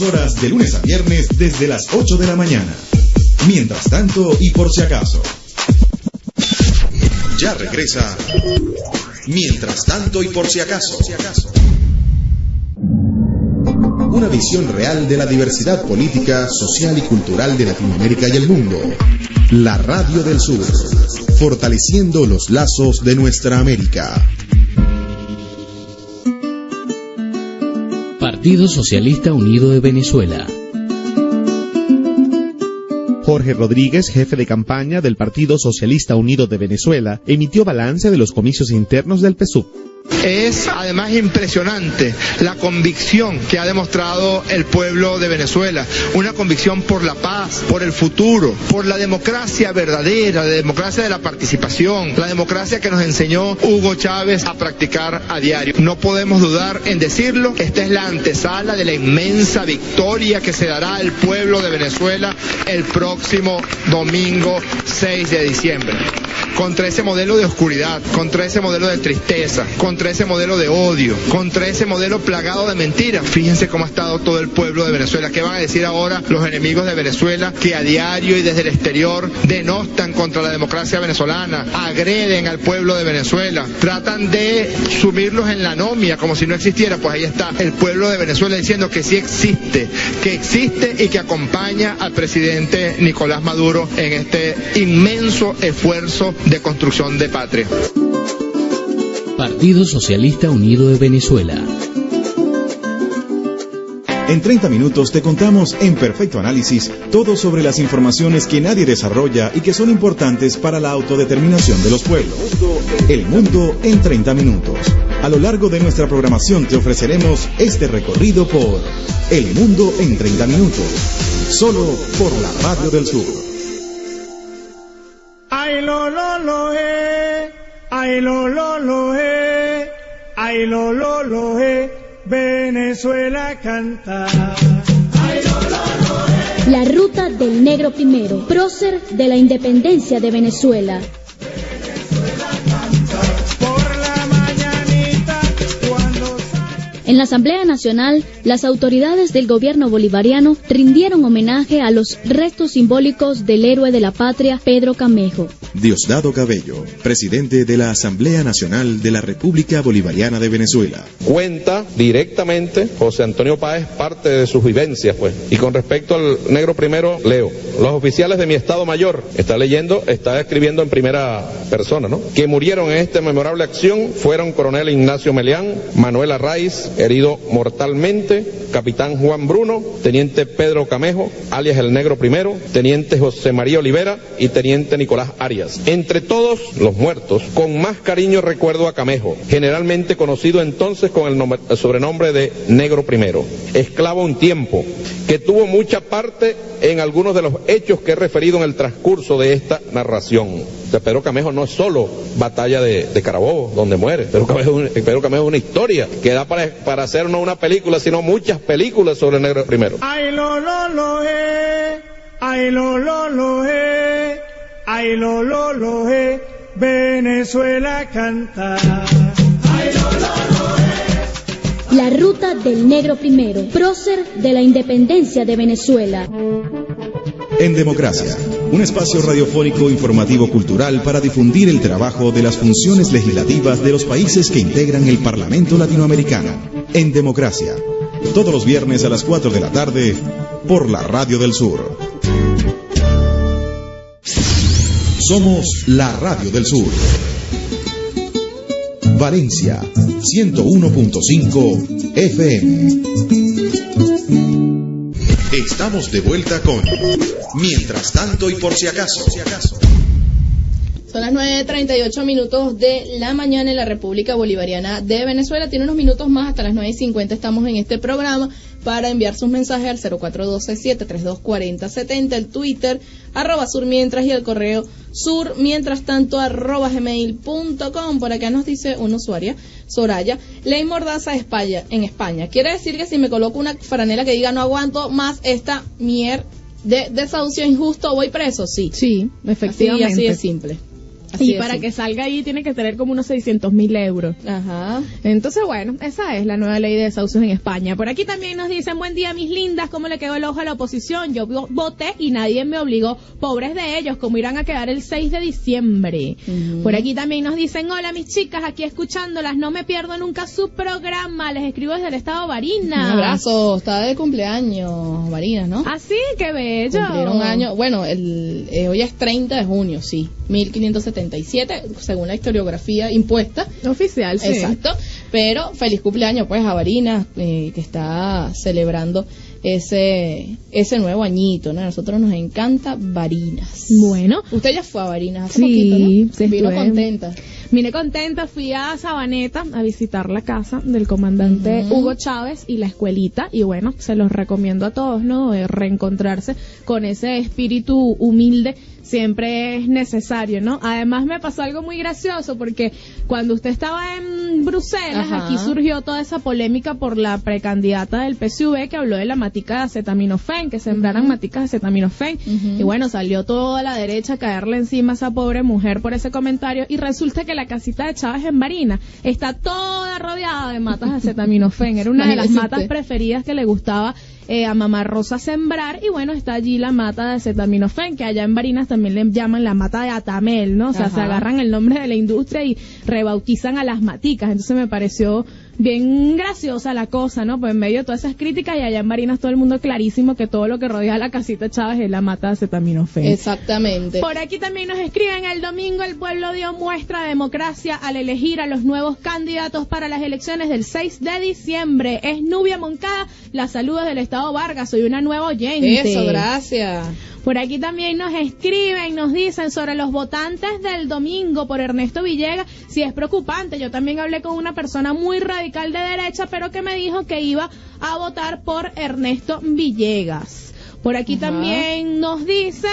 horas de lunes a viernes desde las 8 de la mañana. Mientras tanto y por si acaso. Ya regresa. Mientras tanto y por si acaso. Una visión real de la diversidad política, social y cultural de Latinoamérica y el mundo. La Radio del Sur, fortaleciendo los lazos de nuestra América. Partido Socialista Unido de Venezuela. Jorge Rodríguez, jefe de campaña del Partido Socialista Unido de Venezuela, emitió balance de los comicios internos del PSUV. Es además impresionante la convicción que ha demostrado el pueblo de Venezuela, una convicción por la paz, por el futuro, por la democracia verdadera, la democracia de la participación, la democracia que nos enseñó Hugo Chávez a practicar a diario. No podemos dudar en decirlo, esta es la antesala de la inmensa victoria que se dará al pueblo de Venezuela el próximo domingo 6 de diciembre. Contra ese modelo de oscuridad, contra ese modelo de tristeza, contra ese modelo de odio, contra ese modelo plagado de mentiras. Fíjense cómo ha estado todo el pueblo de Venezuela. ¿Qué van a decir ahora los enemigos de Venezuela que a diario y desde el exterior denostan contra la democracia venezolana, agreden al pueblo de Venezuela, tratan de sumirlos en la anomia como si no existiera? Pues ahí está el pueblo de Venezuela diciendo que sí existe y que acompaña al presidente Nicolás Maduro en este inmenso esfuerzo de construcción de patria. Partido Socialista Unido de Venezuela. En 30 minutos te contamos en perfecto análisis todo sobre las informaciones que nadie desarrolla y que son importantes para la autodeterminación de los pueblos. El mundo en 30 minutos. A lo largo de nuestra programación te ofreceremos este recorrido por El mundo en 30 minutos. Solo por la Radio del Sur. Ay lo lo ay lo lo ay lo lo Venezuela canta. Ay lo lo La ruta del negro primero, prócer de la independencia de Venezuela. En la Asamblea Nacional, las autoridades del gobierno bolivariano rindieron homenaje a los restos simbólicos del héroe de la patria, Pedro Camejo. Diosdado Cabello, presidente de la Asamblea Nacional de la República Bolivariana de Venezuela. Cuenta directamente José Antonio Páez parte de sus vivencias, pues. Y con respecto al negro primero, leo. Los oficiales de mi Estado Mayor, está escribiendo en primera persona, ¿no? Que murieron en esta memorable acción fueron coronel Ignacio Meleán, Manuel Arraiz, herido mortalmente, capitán Juan Bruno, teniente Pedro Camejo, alias el negro primero, teniente José María Olivera y teniente Nicolás Arias. Entre todos los muertos, con más cariño recuerdo a Camejo, generalmente conocido entonces con el sobrenombre de negro primero, esclavo un tiempo, que tuvo mucha parte en algunos de los hechos que he referido en el transcurso de esta narración. O sea, Pedro Camejo no es solo batalla de Carabobo, donde muere. Pedro Camejo es una historia que da para hacer no una película, sino muchas películas sobre el negro primero. Ay lo ay lo ay lo Venezuela canta. Ay La ruta del negro primero, prócer de la independencia de Venezuela. En Democracia, un espacio radiofónico informativo cultural para difundir el trabajo de las funciones legislativas de los países que integran el Parlamento Latinoamericano. En Democracia, todos los viernes a las 4 de la tarde, por la Radio del Sur. Somos la Radio del Sur. Valencia, 101.5 FM. Estamos de vuelta con Mientras tanto y por si acaso. Son las 9:38 minutos de la mañana en la República Bolivariana de Venezuela. Tiene unos minutos más, hasta las 9:50 estamos en este programa para enviar sus mensajes al 0412-732-4070, el Twitter, @surmientras y el correo surmientrastanto @gmail.com. Por acá nos dice una usuaria, Soraya, ley mordaza en España. Quiere decir que si me coloco una franela que diga no aguanto más esta mierda de desahucio injusto, voy preso. Sí, efectivamente. Así de simple. Así y para es. que salga ahí tiene que tener como unos 600.000 euros. Ajá. Entonces, bueno, esa es la nueva ley de desahucios en España. Por aquí también nos dicen, buen día, mis lindas, ¿cómo le quedó el ojo a la oposición? Yo voté y nadie me obligó. Pobres de ellos, ¿cómo irán a quedar el 6 de diciembre? Por aquí también nos dicen, hola, mis chicas, aquí escuchándolas, no me pierdo nunca su programa. Les escribo desde el estado Barinas. Un abrazo, está de cumpleaños, Barinas, ¿no? Ah, sí, qué bello. Cumplieron un año, bueno, hoy es 30 de junio, sí, 1577, según la historiografía impuesta. Oficial, sí. Exacto, pero feliz cumpleaños pues a Barinas, que está celebrando ese nuevo añito, ¿no? A nosotros nos encanta Barinas. Bueno. Usted ya fue a Barinas hace Sí, poquito, ¿no? sí, Vino estuve. contenta. Vine contenta, fui a Sabaneta a visitar la casa del comandante Hugo Chávez y la escuelita, y bueno, se los recomiendo a todos, ¿no? Reencontrarse con ese espíritu humilde siempre es necesario, ¿no? Además me pasó algo muy gracioso porque cuando usted estaba en Bruselas, Ajá. aquí surgió toda esa polémica por la precandidata del PSV que habló de la matica de acetaminofén, que sembraran maticas de acetaminofén, y bueno, salió toda la derecha a caerle encima a esa pobre mujer por ese comentario, y resulta que la casita de Chávez en Barinas está toda rodeada de matas de acetaminofén, era una de las Imagínese matas usted. preferidas que le gustaba a Mamá Rosa sembrar, y bueno, está allí la mata de acetaminofén, que allá en Barinas también le llaman la mata de Atamel, ¿no? O sea, Ajá. se agarran el nombre de la industria y rebautizan a las maticas. Entonces me pareció bien graciosa la cosa, ¿no? Pues en medio de todas esas críticas, y allá en Barinas todo el mundo clarísimo que todo lo que rodea la casita de Chávez es la mata de acetaminofén. Exactamente. Por aquí también nos escriben, el domingo el pueblo dio muestra de democracia al elegir a los nuevos candidatos para las elecciones del 6 de diciembre. Es Nubia Moncada, las saludos del Estado Vargas, soy una nueva oyente. Eso, gracias. Por aquí también nos escriben, nos dicen sobre los votantes del domingo por Ernesto Villegas, si es preocupante. Yo también hablé con una persona muy radical de derecha, pero que me dijo que iba a votar por Ernesto Villegas. Por aquí Ajá. también nos dicen,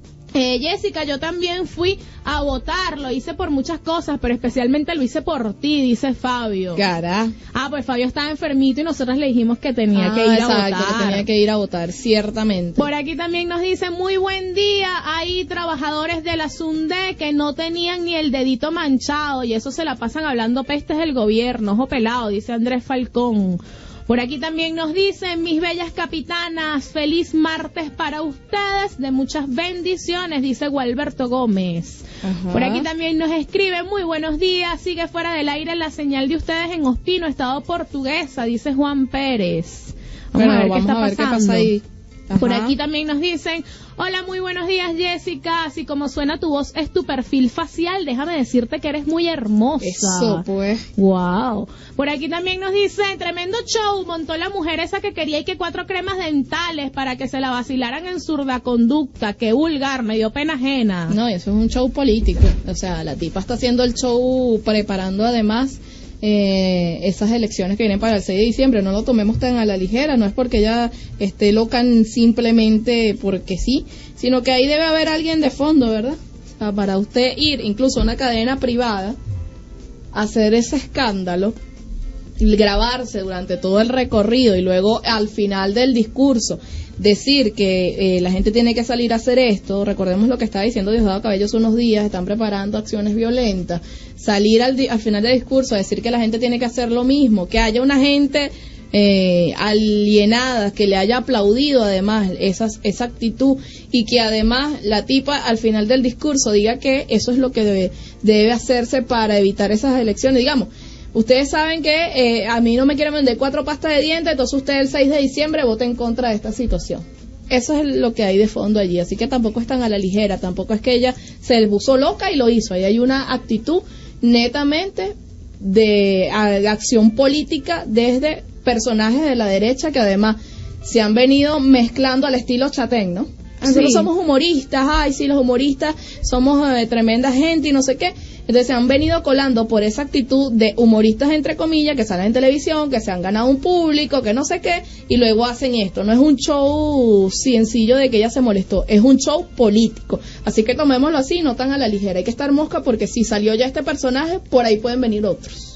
Jessica, yo también fui a votar, lo hice por muchas cosas, pero especialmente lo hice por ti, dice Fabio. Cara. Ah, pues Fabio estaba enfermito y nosotros le dijimos que tenía que ir a exacto, votar. que tenía que ir a votar, ciertamente. Por aquí también nos dicen, muy buen día, hay trabajadores de la SUNDE que no tenían ni el dedito manchado y eso se la pasan hablando pestes del gobierno, ojo pelado, dice Andrés Falcón. Por aquí también nos dicen, mis bellas capitanas, feliz martes para ustedes, de muchas bendiciones, dice Gualberto Gómez. Ajá. Por aquí también nos escribe, muy buenos días, sigue fuera del aire la señal de ustedes en Ospino, Estado Portuguesa, dice Juan Pérez. Vamos a ver qué está pasando. pasa ahí. Ajá. Por aquí también nos dicen, hola, muy buenos días, Jessica, así como suena tu voz es tu perfil facial, déjame decirte que eres muy hermosa. Eso, pues. Wow. Por aquí también nos dicen, tremendo show, montó la mujer esa que quería y que 4 cremas dentales para que se la vacilaran en zurda conducta, qué vulgar, me dio pena ajena. No, eso es un show político. O sea, la tipa está haciendo el show preparando además esas elecciones que vienen para el 6 de diciembre. No lo tomemos tan a la ligera, no es porque ella esté loca simplemente porque sí, sino que ahí debe haber alguien de fondo, ¿verdad? O sea, para usted ir incluso a una cadena privada, hacer ese escándalo, grabarse durante todo el recorrido y luego al final del discurso decir que la gente tiene que salir a hacer esto. Recordemos lo que estaba diciendo Diosdado Cabello hace unos días, están preparando acciones violentas, salir al final del discurso a decir que la gente tiene que hacer lo mismo, que haya una gente alienada que le haya aplaudido además esa actitud, y que además la tipa al final del discurso diga que eso es lo que debe hacerse para evitar esas elecciones. Digamos, ustedes saben que a mí no me quieren vender 4 pastas de dientes, entonces usted el 6 de diciembre vote en contra de esta situación. Eso es lo que hay de fondo allí, así que tampoco es tan a la ligera, tampoco es que ella se puso loca y lo hizo. Ahí hay una actitud netamente de acción política desde personajes de la derecha que además se han venido mezclando al estilo Chatén, ¿no? Nosotros somos humoristas, ay sí, los humoristas somos tremenda gente y no sé qué. Entonces se han venido colando por esa actitud de humoristas entre comillas que salen en televisión, que se han ganado un público, que no sé qué, y luego hacen esto. No es un show sencillo de que ella se molestó, es un show político. Así que tomémoslo así, no tan a la ligera. Hay que estar mosca porque si salió ya este personaje, por ahí pueden venir otros.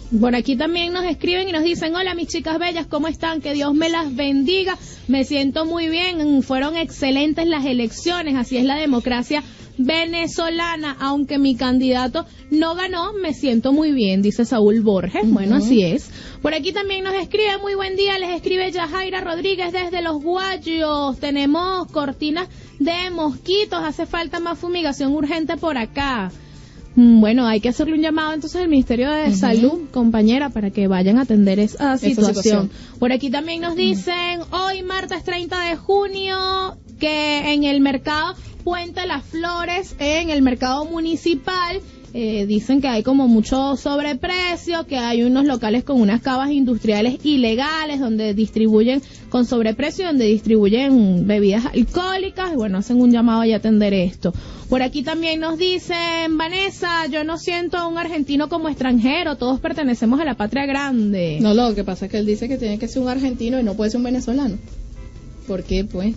Por aquí también nos escriben y nos dicen: hola mis chicas bellas, ¿cómo están? Que Dios me las bendiga, me siento muy bien, fueron excelentes las elecciones, así es la democracia venezolana, aunque mi candidato no ganó, me siento muy bien, dice Saúl Borges. Bueno, así es. Por aquí también nos escribe: muy buen día, les escribe Yajaira Rodríguez desde Los Guayos, tenemos cortinas de mosquitos, hace falta más fumigación urgente por acá. Bueno, hay que hacerle un llamado entonces al Ministerio de Salud, compañera, para que vayan a atender esa situación. Por aquí también nos dicen: hoy martes 30 de junio, que en el mercado Puente Las Flores, en el mercado municipal, dicen que hay como mucho sobreprecio, que hay unos locales con unas cavas industriales ilegales donde distribuyen con sobreprecio, donde distribuyen bebidas alcohólicas, y bueno, hacen un llamado y atender esto. Por aquí también nos dicen: Vanessa, yo no siento a un argentino como extranjero, todos pertenecemos a la patria grande. No, lo que pasa es que él dice que tiene que ser un argentino y no puede ser un venezolano. ¿Por qué, pues?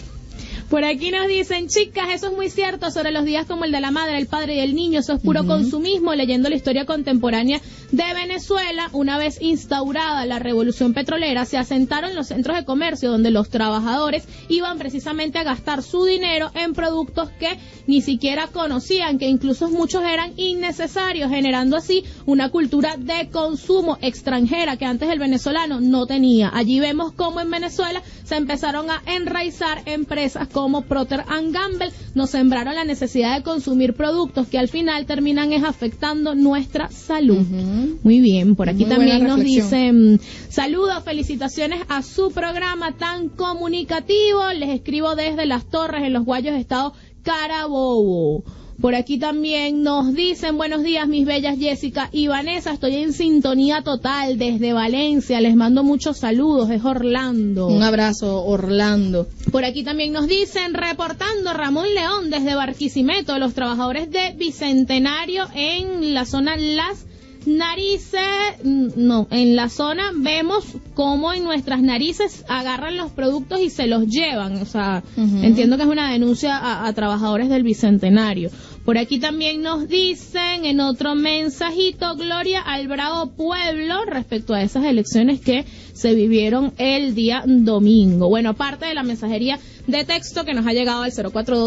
Por aquí nos dicen: chicas, eso es muy cierto sobre los días como el de la madre, el padre y el niño, eso es puro consumismo. Leyendo la historia contemporánea de Venezuela, una vez instaurada la revolución petrolera, se asentaron los centros de comercio donde los trabajadores iban precisamente a gastar su dinero en productos que ni siquiera conocían, que incluso muchos eran innecesarios, generando así una cultura de consumo extranjera que antes el venezolano no tenía. Allí vemos cómo en Venezuela se empezaron a enraizar empresas como Procter & Gamble, nos sembraron la necesidad de consumir productos que al final terminan afectando nuestra salud. Muy bien, por aquí muy también nos dicen: saludos, felicitaciones a su programa tan comunicativo, les escribo desde Las Torres, en Los Guayos, estado Carabobo. Por aquí también nos dicen: buenos días mis bellas Jessica y Vanessa, estoy en sintonía total desde Valencia, les mando muchos saludos, es Orlando. Un abrazo, Orlando. Por aquí también nos dicen: reportando Ramón León desde Barquisimeto, los trabajadores de Bicentenario en la zona Las Narices, en la zona vemos cómo en nuestras narices agarran los productos y se los llevan, o sea, entiendo que es una denuncia a trabajadores del Bicentenario. Por aquí también nos dicen en otro mensajito: Gloria al bravo pueblo, respecto a esas elecciones que se vivieron el día domingo. Bueno, aparte de la mensajería de texto que nos ha llegado al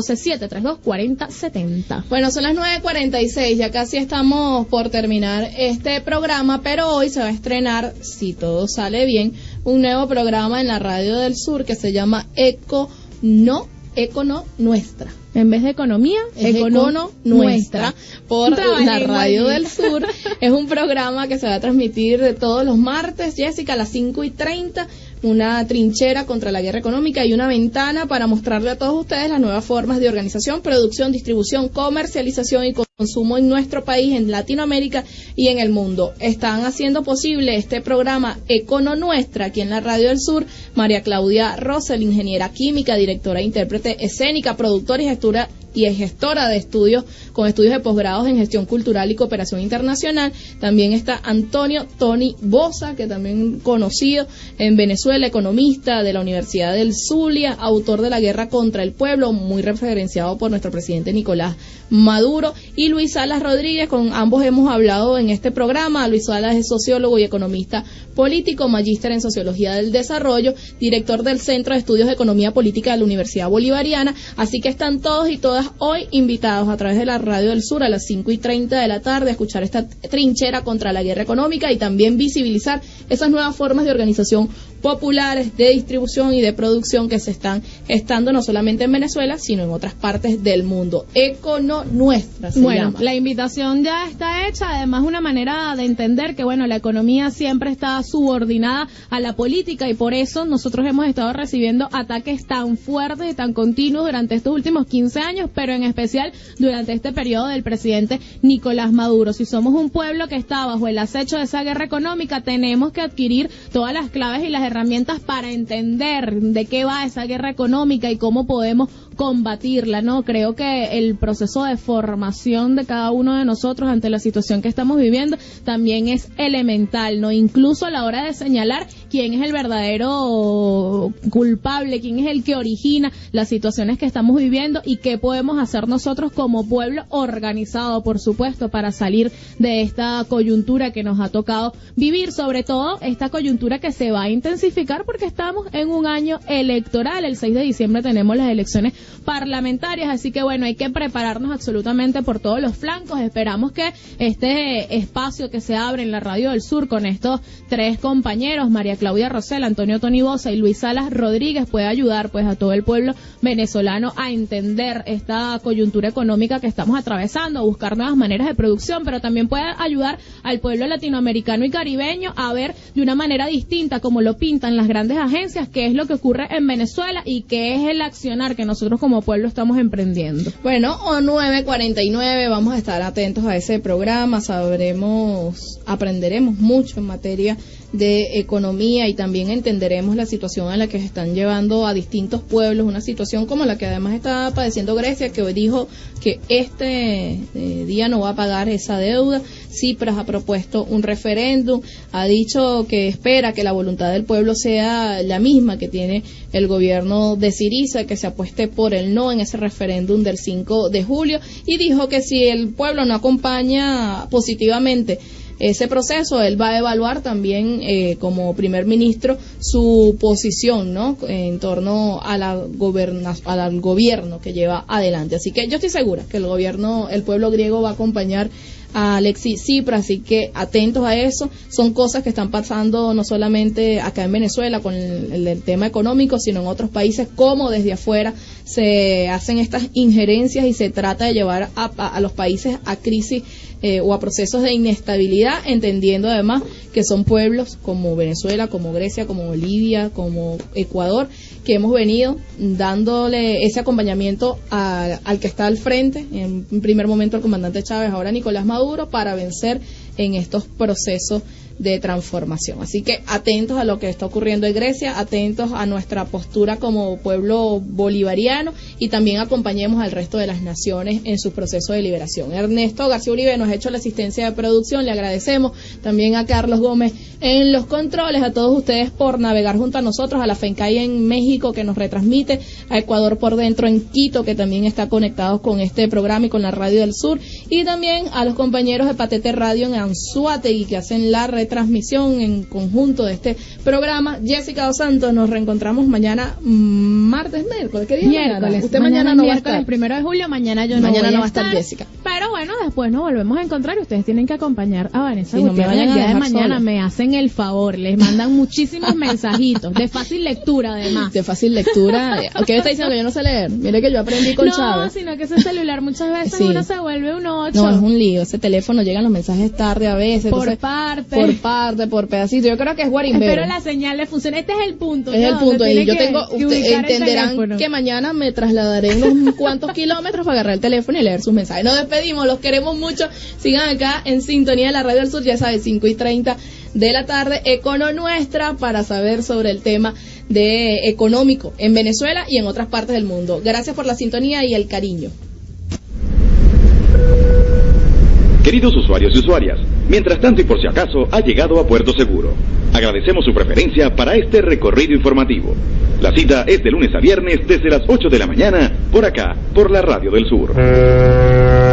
0412-732-4070. Bueno, son las 9:46, ya casi estamos por terminar este programa, pero hoy se va a estrenar, si todo sale bien, un nuevo programa en la Radio del Sur que se llama Econo Nuestra. En vez de economía, Econo Nuestra, por la Radio del Sur. Es un programa que se va a transmitir de todos los martes, Jessica, a las 5:30. Una trinchera contra la guerra económica y una ventana para mostrarle a todos ustedes las nuevas formas de organización, producción, distribución, comercialización y consumo en nuestro país, en Latinoamérica y en el mundo. Están haciendo posible este programa Econo Nuestra aquí en la Radio del Sur María Claudia Rosel, ingeniera química, directora e intérprete escénica, productora y gestora de estudios con estudios de posgrados en gestión cultural y cooperación internacional. También está Antonio Tony Boza, que también conocido en Venezuela, economista de la Universidad del Zulia, autor de La Guerra contra el Pueblo, muy referenciado por nuestro presidente Nicolás Maduro, y Luis Salas Rodríguez, con ambos hemos hablado en este programa. Luis Salas es sociólogo y economista político, magíster en Sociología del Desarrollo, director del Centro de Estudios de Economía Política de la Universidad Bolivariana, así que están todos y todas hoy invitados a través de la Radio del Sur a las 5:30 de la tarde a escuchar esta trinchera contra la guerra económica y también visibilizar esas nuevas formas de organización populares, de distribución y de producción que se están gestando no solamente en Venezuela, sino en otras partes del mundo. Econo Nuestra se llama. La invitación ya está hecha, además una manera de entender que la economía siempre está subordinada a la política y por eso nosotros hemos estado recibiendo ataques tan fuertes y tan continuos durante estos últimos 15 años, pero en especial durante este periodo del presidente Nicolás Maduro. Si somos un pueblo que está bajo el acecho de esa guerra económica, tenemos que adquirir todas las claves y las herramientas para entender de qué va esa guerra económica y cómo podemos combatirla, ¿no? Creo que el proceso de formación de cada uno de nosotros ante la situación que estamos viviendo también es elemental, ¿no? Incluso a la hora de señalar quién es el verdadero culpable, quién es el que origina las situaciones que estamos viviendo y qué podemos hacer nosotros como pueblo organizado, por supuesto, para salir de esta coyuntura que nos ha tocado vivir, sobre todo esta coyuntura que se va a intensificar porque estamos en un año electoral. El 6 de diciembre tenemos las elecciones parlamentarias, así que bueno, hay que prepararnos absolutamente por todos los flancos. Esperamos que este espacio que se abre en la Radio del Sur con estos tres compañeros, María Claudia Rosell, Antonio Tony Bosa y Luis Salas Rodríguez, pueda ayudar pues a todo el pueblo venezolano a entender esta coyuntura económica que estamos atravesando, a buscar nuevas maneras de producción, pero también puede ayudar al pueblo latinoamericano y caribeño a ver de una manera distinta, como lo pintan las grandes agencias, qué es lo que ocurre en Venezuela y qué es el accionar que nosotros como pueblo estamos emprendiendo. Bueno, o 9:49, vamos a estar atentos a ese programa, aprenderemos mucho en materia de economía y también entenderemos la situación a la que se están llevando a distintos pueblos, una situación como la que además está padeciendo Grecia, que hoy dijo que este día no va a pagar esa deuda. Tsipras ha propuesto un referéndum, ha dicho que espera que la voluntad del pueblo sea la misma que tiene el gobierno de Syriza, que se apueste por el no en ese referéndum del 5 de julio, y dijo que si el pueblo no acompaña positivamente ese proceso, él va a evaluar también como primer ministro su posición, ¿no?, en torno a al gobierno que lleva adelante. Así que yo estoy segura que el pueblo griego va a acompañar a Alexis Tsipras, así que atentos a eso. Son cosas que están pasando no solamente acá en Venezuela con el tema económico, sino en otros países, como desde afuera se hacen estas injerencias y se trata de llevar a los países a crisis o a procesos de inestabilidad, entendiendo además que son pueblos como Venezuela, como Grecia, como Bolivia, como Ecuador, que hemos venido dándole ese acompañamiento al que está al frente, en un primer momento el comandante Chávez, ahora Nicolás Maduro, para vencer en estos procesos de transformación. Así que atentos a lo que está ocurriendo en Grecia, atentos a nuestra postura como pueblo bolivariano y también acompañemos al resto de las naciones en su proceso de liberación. Ernesto García Uribe nos ha hecho la asistencia de producción, le agradecemos también a Carlos Gómez en los controles, a todos ustedes por navegar junto a nosotros, a la FENCAI en México que nos retransmite, a Ecuador por dentro en Quito que también está conectados con este programa y con la Radio del Sur, y también a los compañeros de Patete Radio en Anzoátegui que hacen la retransmisión en conjunto de este programa. Jessica Dos Santos, nos reencontramos mañana miércoles. ¿Qué día? Miércoles. Usted mañana no va a estar. El 1 de julio, mañana yo no mañana voy no a va a estar estar, Jessica. Pero bueno, después nos volvemos a encontrar y ustedes tienen que acompañar a Vanessa Sí, no me Gutiérrez vayan el a día de dejar mañana. sola. Me hacen el favor, les mandan muchísimos mensajitos, de fácil lectura además. De fácil lectura. ¿Qué me está diciendo que yo no sé leer? Mire que yo aprendí con Chávez. No, sino que ese celular muchas veces Sí. uno se vuelve un 8. No, es un lío. Ese teléfono llegan los mensajes tarde a veces. Por entonces, parte. por pedacito. Yo creo que es guarimbero. Espero la señal le funcione. Este es el punto. Es ¿no? el punto. Donde Y tiene yo que- tengo, que ustedes ubicar el entenderán teléfono. que mañana me trasladaré unos cuantos kilómetros para agarrar el teléfono y leer sus mensajes. Nos despedimos, los queremos mucho. Sigan acá en sintonía de la Radio del Sur, ya sabes, 5:30 de la tarde, Econo Nuestra, para saber sobre el tema de económico en Venezuela y en otras partes del mundo. Gracias por la sintonía y el cariño. Queridos usuarios y usuarias, mientras tanto y por si acaso, ha llegado a Puerto Seguro. Agradecemos su preferencia para este recorrido informativo. La cita es de lunes a viernes desde las 8 de la mañana, por acá, por la Radio del Sur.